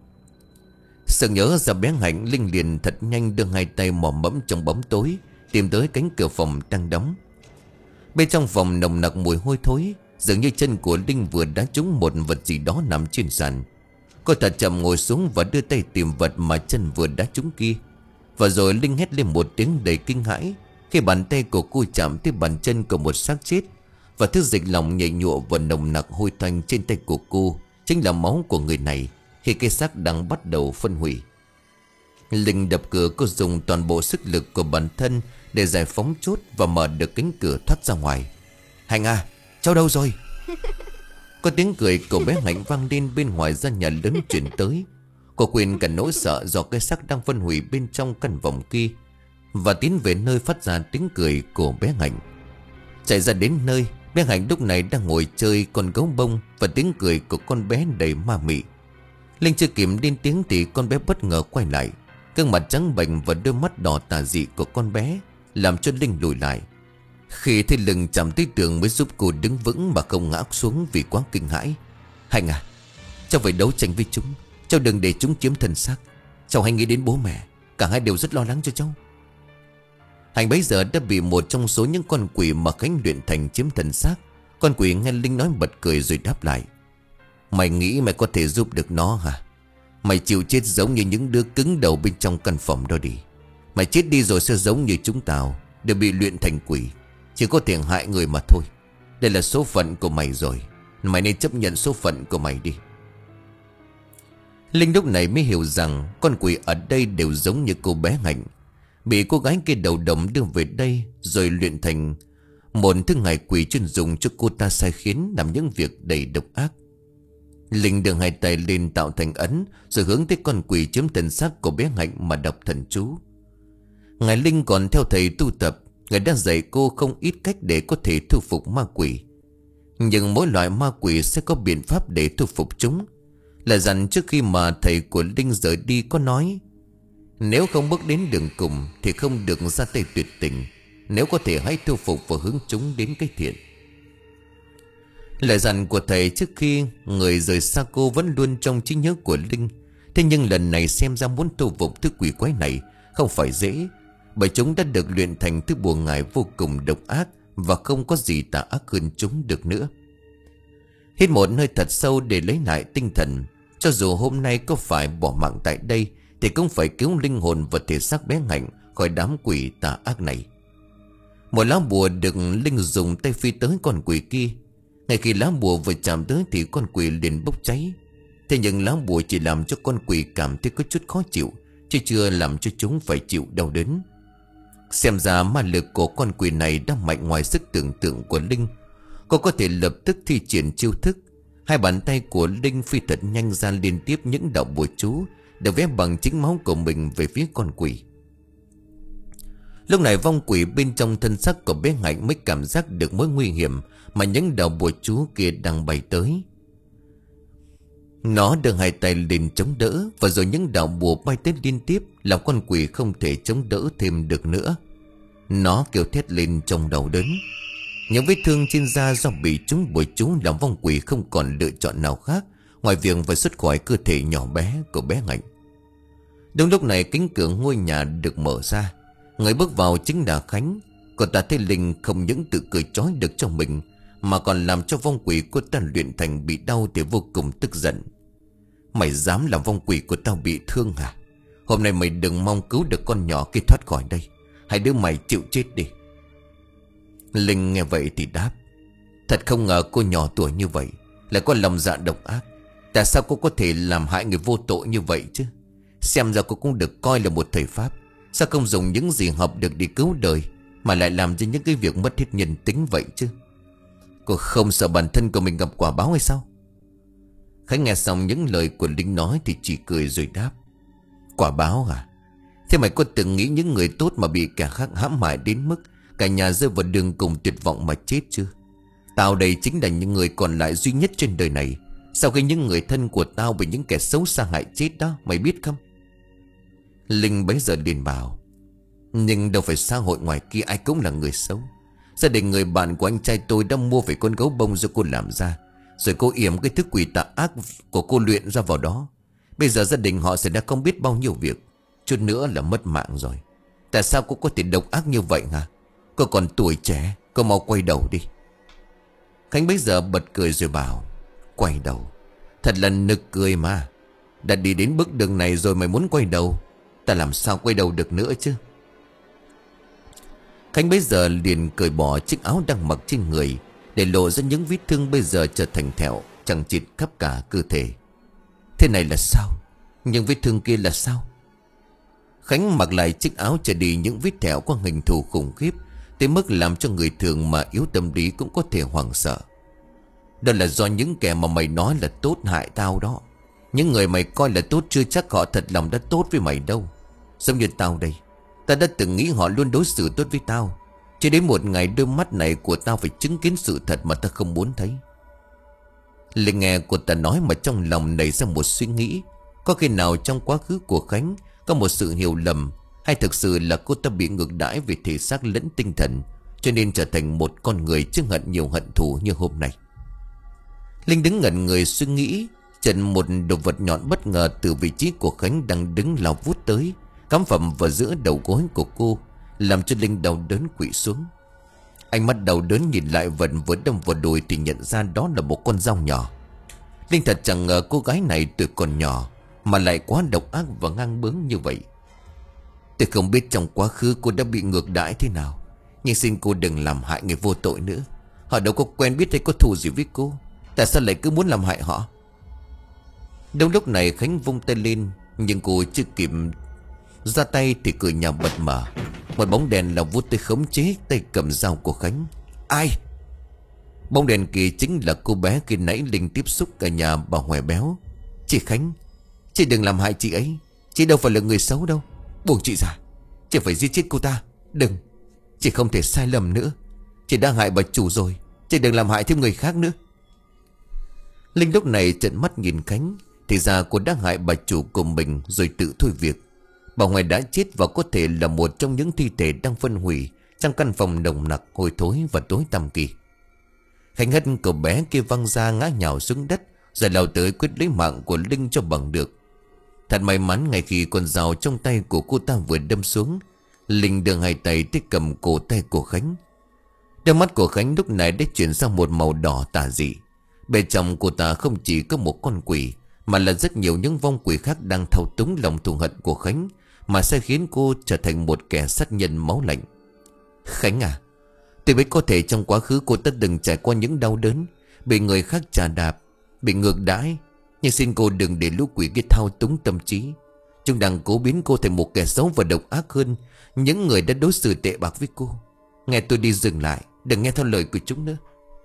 Sợ nhớ ra bé Hạnh, Linh liền thật nhanh đưa hai tay mò mẫm trong bóng tối, tìm tới cánh cửa phòng đang đóng. Bên trong phòng nồng nặc mùi hôi thối, dường như chân của Linh vừa đá trúng một vật gì đó nằm trên sàn. Cô ta chậm ngồi xuống và đưa tay tìm vật mà chân vừa đá trúng kia. Và rồi Linh hét lên một tiếng đầy kinh hãi khi bàn tay của cô chạm tới bàn chân của một xác chết, và thứ dịch lòng nhầy nhụa và nồng nặc hôi tanh trên tay của cô chính là máu của người này khi cái xác đang bắt đầu phân hủy. Linh đập cửa, cô dùng toàn bộ sức lực của bản thân để giải phóng chốt và mở được cánh cửa thoát ra ngoài. Hạnh à, cháu đâu rồi? Có tiếng cười của bé Hạnh vang lên bên ngoài gian nhà lớn chuyển tới. Cô quên cả nỗi sợ do cái xác đang phân hủy bên trong căn phòng kia, và tiến về nơi phát ra tiếng cười của bé Hạnh. Chạy ra đến nơi, bé Hạnh lúc này đang ngồi chơi con gấu bông, và tiếng cười của con bé đầy ma mị. Linh chưa kịp lên tiếng thì con bé bất ngờ quay lại. Gương mặt trắng bệch và đôi mắt đỏ tà dị của con bé làm cho Linh lùi lại. Khi thấy lưng chạm tới tường mới giúp cô đứng vững mà không ngã xuống vì quá kinh hãi. Hạnh à, cháu phải đấu tranh với chúng. Cháu đừng để chúng chiếm thân xác. Cháu hãy nghĩ đến bố mẹ, cả hai đều rất lo lắng cho cháu. Hạnh bấy giờ đã bị một trong số những con quỷ mà Khánh luyện thành chiếm thân xác. Con quỷ nghe Linh nói bật cười rồi đáp lại: Mày nghĩ mày có thể giúp được nó hả? Mày chịu chết giống như những đứa cứng đầu bên trong căn phòng đó đi. Mày chết đi rồi sẽ giống như chúng tao, đều bị luyện thành quỷ, chỉ có thể hại người mà thôi. Đây là số phận của mày rồi, mày nên chấp nhận số phận của mày đi. Linh lúc này mới hiểu rằng con quỷ ở đây đều giống như cô bé Hạnh, bị cô gái kia đầu độc đưa về đây rồi luyện thành một thứ ngài quỷ chuyên dùng cho cô ta sai khiến làm những việc đầy độc ác. Linh đưa hai tay lên tạo thành ấn, rồi hướng tới con quỷ chiếm thân xác của bé Hạnh mà đọc thần chú. Ngài Linh còn theo thầy tu tập, ngài đã dạy cô không ít cách để có thể thu phục ma quỷ. Nhưng mỗi loại ma quỷ sẽ có biện pháp để thu phục chúng. Là dặn trước khi mà thầy của Linh rời đi có nói: Nếu không bước đến đường cùng thì không được ra tay tuyệt tình. Nếu có thể hãy thu phục và hướng chúng đến cái thiện. Lời dặn của thầy trước khi người rời xa cô vẫn luôn trong trí nhớ của Linh. Thế nhưng lần này xem ra muốn thu phục thứ quỷ quái này không phải dễ, bởi chúng đã được luyện thành thứ bùa ngải vô cùng độc ác, và không có gì tà ác hơn chúng được nữa. Hít một hơi thật sâu để lấy lại tinh thần. Cho dù hôm nay có phải bỏ mạng tại đây thì cũng phải cứu linh hồn và thể xác bé Hạnh khỏi đám quỷ tà ác này. Một lá bùa được Linh dùng tay phi tới con quỷ kia. Ngay khi lá bùa vừa chạm tới thì con quỷ liền bốc cháy. Thế nhưng lá bùa chỉ làm cho con quỷ cảm thấy có chút khó chịu, chứ chưa làm cho chúng phải chịu đau đớn. Xem ra ma lực của con quỷ này đã mạnh ngoài sức tưởng tượng của Linh. Cô có thể lập tức thi triển chiêu thức. Hai bàn tay của Linh phi thật nhanh ra liên tiếp những đạo bùa chú được vẽ bằng chính máu của mình về phía con quỷ. Lúc này vong quỷ bên trong thân xác của bé Hạnh mới cảm giác được mối nguy hiểm mà những đạo bùa chú kia đang bay tới. Nó đưa hai tay lên chống đỡ, và rồi những đạo bùa bay tới liên tiếp làm con quỷ không thể chống đỡ thêm được nữa. Nó kêu thét lên trong đau đớn. Những vết thương trên da do bị trúng bùa chú làm vong quỷ không còn lựa chọn nào khác ngoài việc phải xuất khỏi cơ thể nhỏ bé của bé Hạnh. Đúng lúc này cánh cửa ngôi nhà được mở ra. Người bước vào chính là Khánh. Cô ta thấy Linh không những tự cười trói được cho mình, mà còn làm cho vong quỷ của ta luyện thành bị đau thì vô cùng tức giận. Mày dám làm vong quỷ của tao bị thương hả? Hôm nay mày đừng mong cứu được con nhỏ kia thoát khỏi đây. Hai đứa mày chịu chết đi. Linh nghe vậy thì đáp: Thật không ngờ cô nhỏ tuổi như vậy lại có lòng dạ độc ác. Tại sao cô có thể làm hại người vô tội như vậy chứ? Xem ra cô cũng được coi là một thầy pháp. Sao không dùng những gì học được để cứu đời, mà lại làm cho những cái việc mất hết nhân tính vậy chứ? Cô không sợ bản thân của mình gặp quả báo hay sao? Khánh nghe xong những lời của Linh nói thì chỉ cười rồi đáp: Quả báo à? Thế mày có từng nghĩ những người tốt mà bị kẻ khác hãm hại đến mức cả nhà rơi vào đường cùng tuyệt vọng mà chết chưa? Tao đây chính là những người còn lại duy nhất trên đời này. Sau khi những người thân của tao bị những kẻ xấu xa hại chết đó, mày biết không? Linh bấy giờ liền bảo: Nhưng đâu phải xã hội ngoài kia ai cũng là người xấu. Gia đình người bạn của anh trai tôi đã mua phải con gấu bông do cô làm ra, rồi cô yểm cái thứ quỷ tà ác của cô luyện ra vào đó. Bây giờ gia đình họ sẽ đã không biết bao nhiêu việc, chút nữa là mất mạng rồi. Tại sao cô có thể độc ác như vậy hả? Cô còn tuổi trẻ, cô mau quay đầu đi. Khánh bấy giờ bật cười rồi bảo: Quay đầu? Thật là nực cười mà. Đã đi đến bước đường này rồi mày muốn quay đầu? Ta làm sao quay đầu được nữa chứ? Khánh bấy giờ liền cởi bỏ chiếc áo đang mặc trên người, để lộ ra những vết thương bây giờ trở thành thẹo chằng chịt khắp cả cơ thể. Thế này là sao? Những vết thương kia là sao? Khánh mặc lại chiếc áo trở đi những vết thẹo có hình thù khủng khiếp, tới mức làm cho người thường mà yếu tâm lý cũng có thể hoảng sợ. Đó là do những kẻ mà mày nói là tốt hại tao đó. Những người mày coi là tốt chưa chắc họ thật lòng đã tốt với mày đâu. Giống như tao đây, ta đã từng nghĩ họ luôn đối xử tốt với tao, cho đến một ngày đôi mắt này của tao phải chứng kiến sự thật mà ta không muốn thấy. Linh nghe cô ta nói mà trong lòng nảy ra một suy nghĩ. Có khi nào trong quá khứ của Khánh có một sự hiểu lầm, hay thực sự là cô ta bị ngược đãi về thể xác lẫn tinh thần, cho nên trở thành một con người chứa hận nhiều hận thù như hôm nay. Linh đứng ngẩn người suy nghĩ. Chợt một đồ vật nhọn bất ngờ từ vị trí của Khánh đang đứng lao vút tới, cắm phập vào giữa đầu gối của cô, làm cho Linh đau đớn quỵ xuống. Ánh mắt đau đớn nhìn lại vật vừa đâm vào đùi thì nhận ra đó là một con dao nhỏ. Linh thật chẳng ngờ cô gái này tuổi còn nhỏ mà lại quá độc ác và ngang bướng như vậy. Tôi không biết trong quá khứ cô đã bị ngược đãi thế nào, nhưng xin cô đừng làm hại người vô tội nữa. Họ đâu có quen biết hay có thù gì với cô, tại sao lại cứ muốn làm hại họ? Đúng lúc này Khánh vung tay lên, nhưng cô chưa kịp ra tay thì cửa nhà bật mở. Một bóng đèn là vút tới khống chế tay cầm dao của Khánh. Ai? Bóng đèn kia chính là cô bé khi nãy Linh tiếp xúc cả nhà bà Hòe Béo. Chị Khánh, chị đừng làm hại chị ấy. Chị đâu phải là người xấu đâu. Buông chị ra, chị phải giết chết cô ta. Đừng, chị không thể sai lầm nữa. Chị đã hại bà chủ rồi, chị đừng làm hại thêm người khác nữa. Linh lúc này trợn mắt nhìn Khánh. Thì ra cô đã hại bà chủ của mình rồi tự thôi việc. Bà Hoài đã chết và có thể là một trong những thi thể đang phân hủy trong căn phòng nồng nặc hôi thối và tối tăm kỳ. Khánh hất cậu bé kia văng ra ngã nhào xuống đất, rồi lao tới quyết lấy mạng của Linh cho bằng được. Thật may mắn ngay khi con dao trong tay của cô ta vừa đâm xuống, Linh đưa hai tay tới cầm cổ tay của Khánh. Đôi mắt của Khánh lúc này đã chuyển sang một màu đỏ tà dị. Bên trong cô ta không chỉ có một con quỷ, mà là rất nhiều những vong quỷ khác đang thao túng lòng thù hận của Khánh, mà sẽ khiến cô trở thành một kẻ sát nhân máu lạnh. Khánh à, tôi biết có thể trong quá khứ cô đã từng trải qua những đau đớn, bị người khác chà đạp, bị ngược đãi. Nhưng xin cô đừng để lũ quỷ kia thao túng tâm trí. Chúng đang cố biến cô thành một kẻ xấu và độc ác hơn những người đã đối xử tệ bạc với cô. Nghe tôi đi, dừng lại, đừng nghe theo lời của chúng nữa.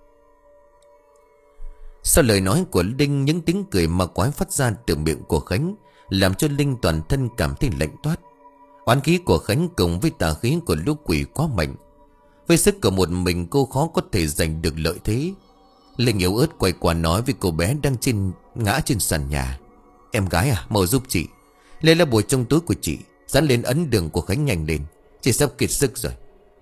Sau lời nói của Linh, những tiếng cười ma quái phát ra từ miệng của Khánh làm cho Linh toàn thân cảm thấy lạnh toát. Oán khí của Khánh cùng với tà khí của lũ quỷ quá mạnh. Với sức của một mình cô khó có thể giành được lợi thế. Linh yếu ớt quay qua nói với cô bé đang trên ngã trên sàn nhà: "Em gái à, mau giúp chị. Lấy lá bùa trong túi của chị, dán lên ấn đường của Khánh nhanh lên. Chị sắp kiệt sức rồi."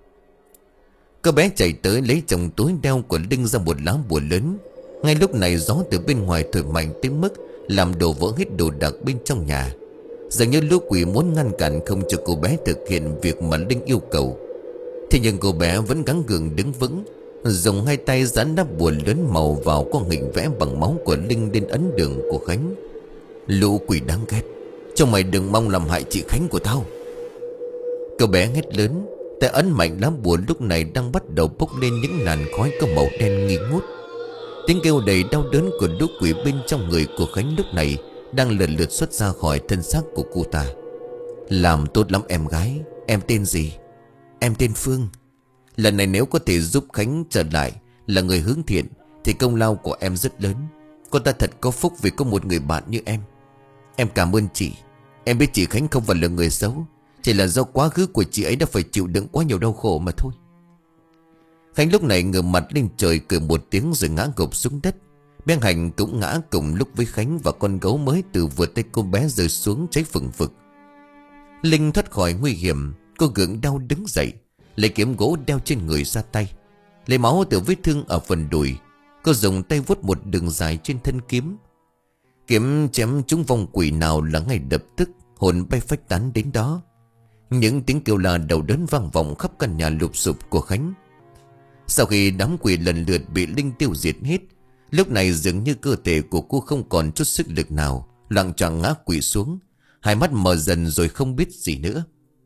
Cô bé chạy tới lấy trong túi đeo của Linh ra một lá bùa lớn. Ngay lúc này gió từ bên ngoài thổi mạnh tới mức làm đổ vỡ hết đồ đạc bên trong nhà. Dường như lũ quỷ muốn ngăn cản không cho cô bé thực hiện việc mà Linh yêu cầu. Thế nhưng cô bé vẫn gắng gượng đứng vững, dùng hai tay dán lá bùa lớn màu vào con hình vẽ bằng máu của Linh lên ấn đường của Khánh. "Lũ quỷ đáng ghét, trong mày đừng mong làm hại chị Khánh của tao." Cô bé hét lớn. Tay ấn mạnh lá bùa lúc này đang bắt đầu bốc lên những làn khói có màu đen nghi ngút. Tiếng kêu đầy đau đớn của lũ quỷ bên trong người của Khánh lúc này đang lần lượt xuất ra khỏi thân xác của cô ta. "Làm tốt lắm em gái. Em tên gì?" "Em tên Phương. Lần này nếu có thể giúp Khánh trở lại là người hướng thiện thì công lao của em rất lớn. Cô ta thật có phúc vì có một người bạn như em. Em cảm ơn chị. Em biết chị Khánh không phải là người xấu, chỉ là do quá khứ của chị ấy đã phải chịu đựng quá nhiều đau khổ mà thôi." Khánh lúc này ngửa mặt lên trời cười một tiếng rồi ngã gục xuống đất. Bé Hạnh cũng ngã cùng lúc với Khánh, và con gấu mới từ vừa tay cô bé rơi xuống cháy phừng phực. Linh thoát khỏi nguy hiểm. Cô gượng đau đứng dậy, lấy kiếm gỗ đeo trên người ra tay, lấy máu từ vết thương ở phần đùi. Cô dùng tay vuốt một đường dài trên thân kiếm. Kiếm chém trúng vong quỷ nào là ngay lập tức hồn bay phách tán đến đó. Những tiếng kêu la đau đớn vang vọng khắp căn nhà lụp xụp của Khánh. Sau khi đám quỷ lần lượt bị Linh tiêu diệt hết, lúc này dường như cơ thể của cô không còn chút sức lực nào, loạng choạng ngã quỵ xuống, hai mắt mờ dần rồi không biết gì nữa.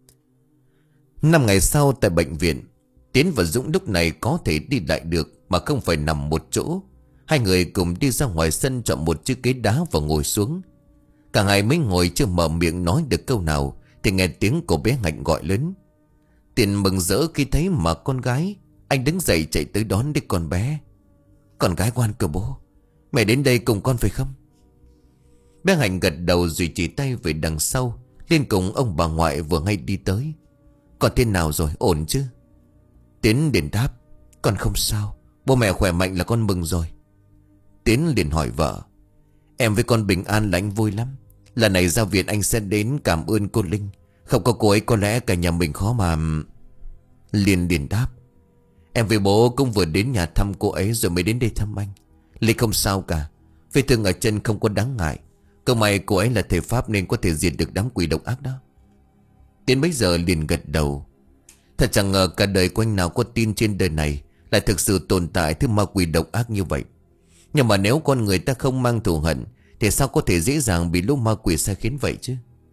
Năm ngày sau tại bệnh viện, Tiến và Dũng lúc này có thể đi lại được mà không phải nằm một chỗ. Hai người cùng đi ra ngoài sân chọn một chiếc ghế đá và ngồi xuống. Cả hai mới ngồi chưa mở miệng nói được câu nào thì nghe tiếng của bé Hạnh gọi lớn. Tiến mừng rỡ khi thấy mà con gái. Anh đứng dậy chạy tới đón đứa con bé. "Con gái ngoan của bố, mẹ đến đây cùng con phải không?" Bé Hạnh gật đầu rồi chỉ tay về đằng sau. Liên cùng ông bà ngoại vừa ngay đi tới. "Con thế nào rồi, ổn chứ?" Tiến liền đáp: "Con không sao, bố mẹ khỏe mạnh là con mừng rồi." Tiến liền hỏi vợ: "Em với con bình an là anh vui lắm. Lần này ra viện anh sẽ đến cảm ơn cô Linh. Không có cô ấy có lẽ cả nhà mình khó mà..." Liên liền đáp: "Em với bố cũng vừa đến nhà thăm cô ấy rồi mới đến đây thăm anh. Linh không sao cả, vết thương ở chân không có đáng ngại. Cơ may cô ấy là thầy Pháp nên có thể diệt được đám quỷ độc ác đó." Tiến bấy giờ liền gật đầu. Thật chẳng ngờ cả đời của anh nào có tin trên đời này lại thực sự tồn tại thứ ma quỷ độc ác như vậy. Nhưng mà nếu con người ta không mang thù hận thì sao có thể dễ dàng bị lũ ma quỷ sai khiến vậy chứ?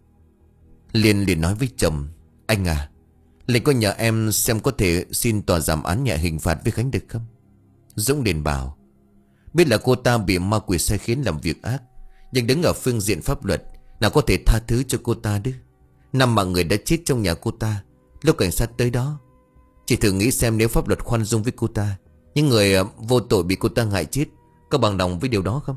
Liên liền nói với chồng: "Anh à, Linh có nhờ em xem có thể xin tòa giảm án nhẹ hình phạt với Khánh được không?" Dũng liền bảo: "Biết là cô ta bị ma quỷ sai khiến làm việc ác, nhưng đứng ở phương diện pháp luật nào có thể tha thứ cho cô ta chứ. Năm mạng người đã chết trong nhà cô ta lúc cảnh sát tới đó. Chỉ thử nghĩ xem nếu pháp luật khoan dung với cô ta, những người vô tội bị cô ta hại chết có bằng lòng với điều đó không?"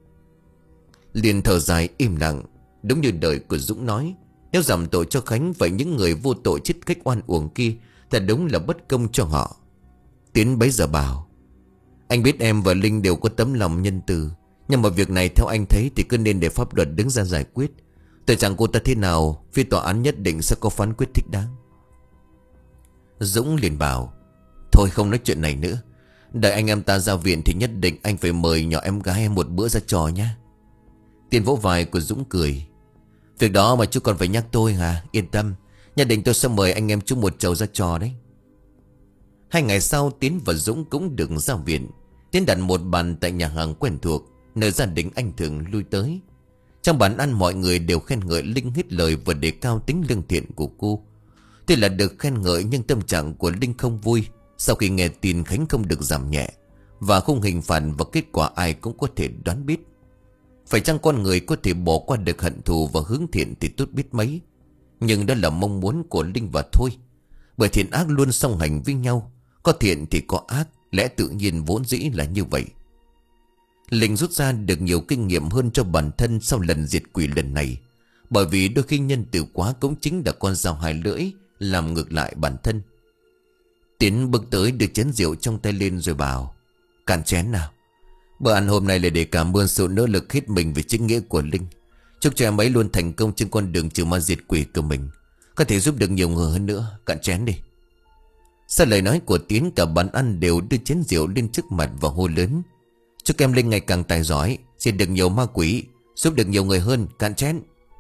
Liền thở dài im lặng. Đúng như đời của Dũng nói, nếu giảm tội cho Khánh, vậy những người vô tội chết cách oan uổng kia thật đúng là bất công cho họ. Tiến bấy giờ bảo: "Anh biết em và Linh đều có tấm lòng nhân từ, nhưng mà việc này theo anh thấy thì cứ nên để pháp luật đứng ra giải quyết. Tôi chẳng cô ta thế nào, phía tòa án nhất định sẽ có phán quyết thích đáng." Dũng liền bảo: "Thôi không nói chuyện này nữa. Đợi anh em ta ra viện thì nhất định anh phải mời nhỏ em gái em một bữa ra trò nhá." Tiến vỗ vai của Dũng cười: "Việc đó mà chú còn phải nhắc tôi hả? Yên tâm, nhất định tôi sẽ mời anh em chú một chầu ra trò đấy." Hai ngày sau, Tiến và Dũng cũng được ra viện. Tiến đặt một bàn tại nhà hàng quen thuộc, nơi gia đình anh thường lui tới. Trong bàn ăn mọi người đều khen ngợi Linh hết lời và đề cao tính lương thiện của cô. Tuy là được khen ngợi nhưng tâm trạng của Linh không vui sau khi nghe tin Khánh không được giảm nhẹ, và khung hình phạt và kết quả ai cũng có thể đoán biết. Phải chăng con người có thể bỏ qua được hận thù và hướng thiện thì tốt biết mấy. Nhưng đó là mong muốn của Linh và thôi. Bởi thiện ác luôn song hành với nhau. Có thiện thì có ác. Lẽ tự nhiên vốn dĩ là như vậy. Linh rút ra được nhiều kinh nghiệm hơn cho bản thân sau lần diệt quỷ lần này. Bởi vì đôi khi nhân từ quá cũng chính là con dao hai lưỡi, làm ngược lại bản thân. Tiến bước tới đưa chén rượu trong tay lên rồi bảo: cạn chén nào. Bữa ăn hôm nay là để cảm ơn sự nỗ lực hết mình vì chính nghĩa của Linh. Chúc cho em ấy luôn thành công trên con đường trừ ma diệt quỷ của mình. Có thể giúp được nhiều người hơn nữa. Cạn chén đi. Sau lời nói của Tiến, cả bàn ăn đều đưa chén rượu lên trước mặt và hô lớn: chúc em Linh ngày càng tài giỏi, diệt được nhiều ma quỷ, giúp được nhiều người hơn. Cạn chén.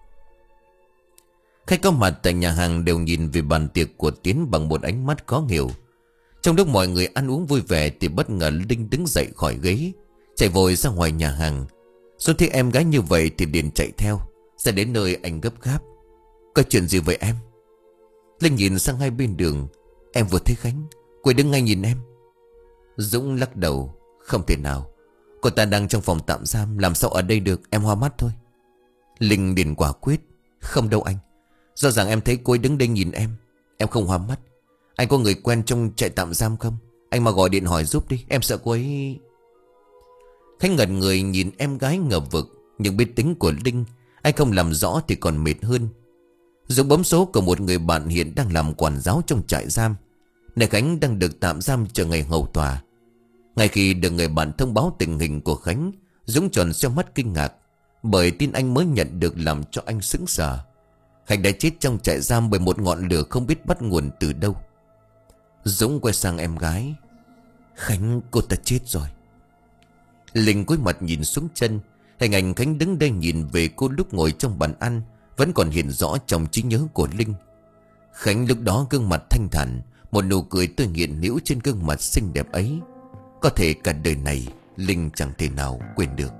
Khách có mặt tại nhà hàng đều nhìn về bàn tiệc của Tiến bằng một ánh mắt khó hiểu. Trong lúc mọi người ăn uống vui vẻ thì bất ngờ Linh đứng dậy khỏi ghế, chạy vội ra ngoài nhà hàng. Xuân thấy em gái như vậy thì liền chạy theo. Ra đến nơi anh gấp gáp: có chuyện gì vậy em? Linh nhìn sang hai bên đường: em vừa thấy Khánh, cô ấy đứng ngay nhìn em. Dũng lắc đầu: không thể nào, cô ta đang trong phòng tạm giam, làm sao ở đây được, em hoa mắt thôi. Linh liền quả quyết: không đâu anh, rõ ràng em thấy cô ấy đứng đây nhìn em. Em không hoa mắt. Anh có người quen trong trại tạm giam không? Anh mà gọi điện hỏi giúp đi, em sợ cô ấy. Khánh ngẩn người nhìn em gái ngờ vực. Nhưng biết tính của Linh, anh không làm rõ thì còn mệt hơn. Dũng bấm số của một người bạn hiện đang làm quản giáo trong trại giam. Này Khánh đang được tạm giam chờ ngày hầu tòa. Ngay khi được người bạn thông báo tình hình của Khánh, Dũng tròn xoe mắt kinh ngạc. Bởi tin anh mới nhận được làm cho anh sững sờ. Khánh đã chết trong trại giam bởi một ngọn lửa không biết bắt nguồn từ đâu. Dũng quay sang em gái: Khánh, cô ta chết rồi. Linh cúi mặt nhìn xuống chân. Hình ảnh Khánh đứng đây nhìn về cô lúc ngồi trong bàn ăn vẫn còn hiện rõ trong trí nhớ của Linh. Khánh lúc đó gương mặt thanh thản, một nụ cười tươi nghiện níu trên gương mặt xinh đẹp ấy. Có thể cả đời này Linh chẳng thể nào quên được.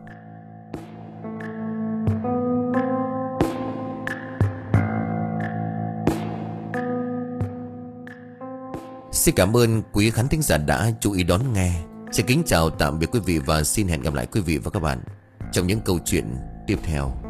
Xin cảm ơn quý khán thính giả đã chú ý đón nghe. Xin kính chào tạm biệt quý vị và xin hẹn gặp lại quý vị và các bạn trong những câu chuyện tiếp theo.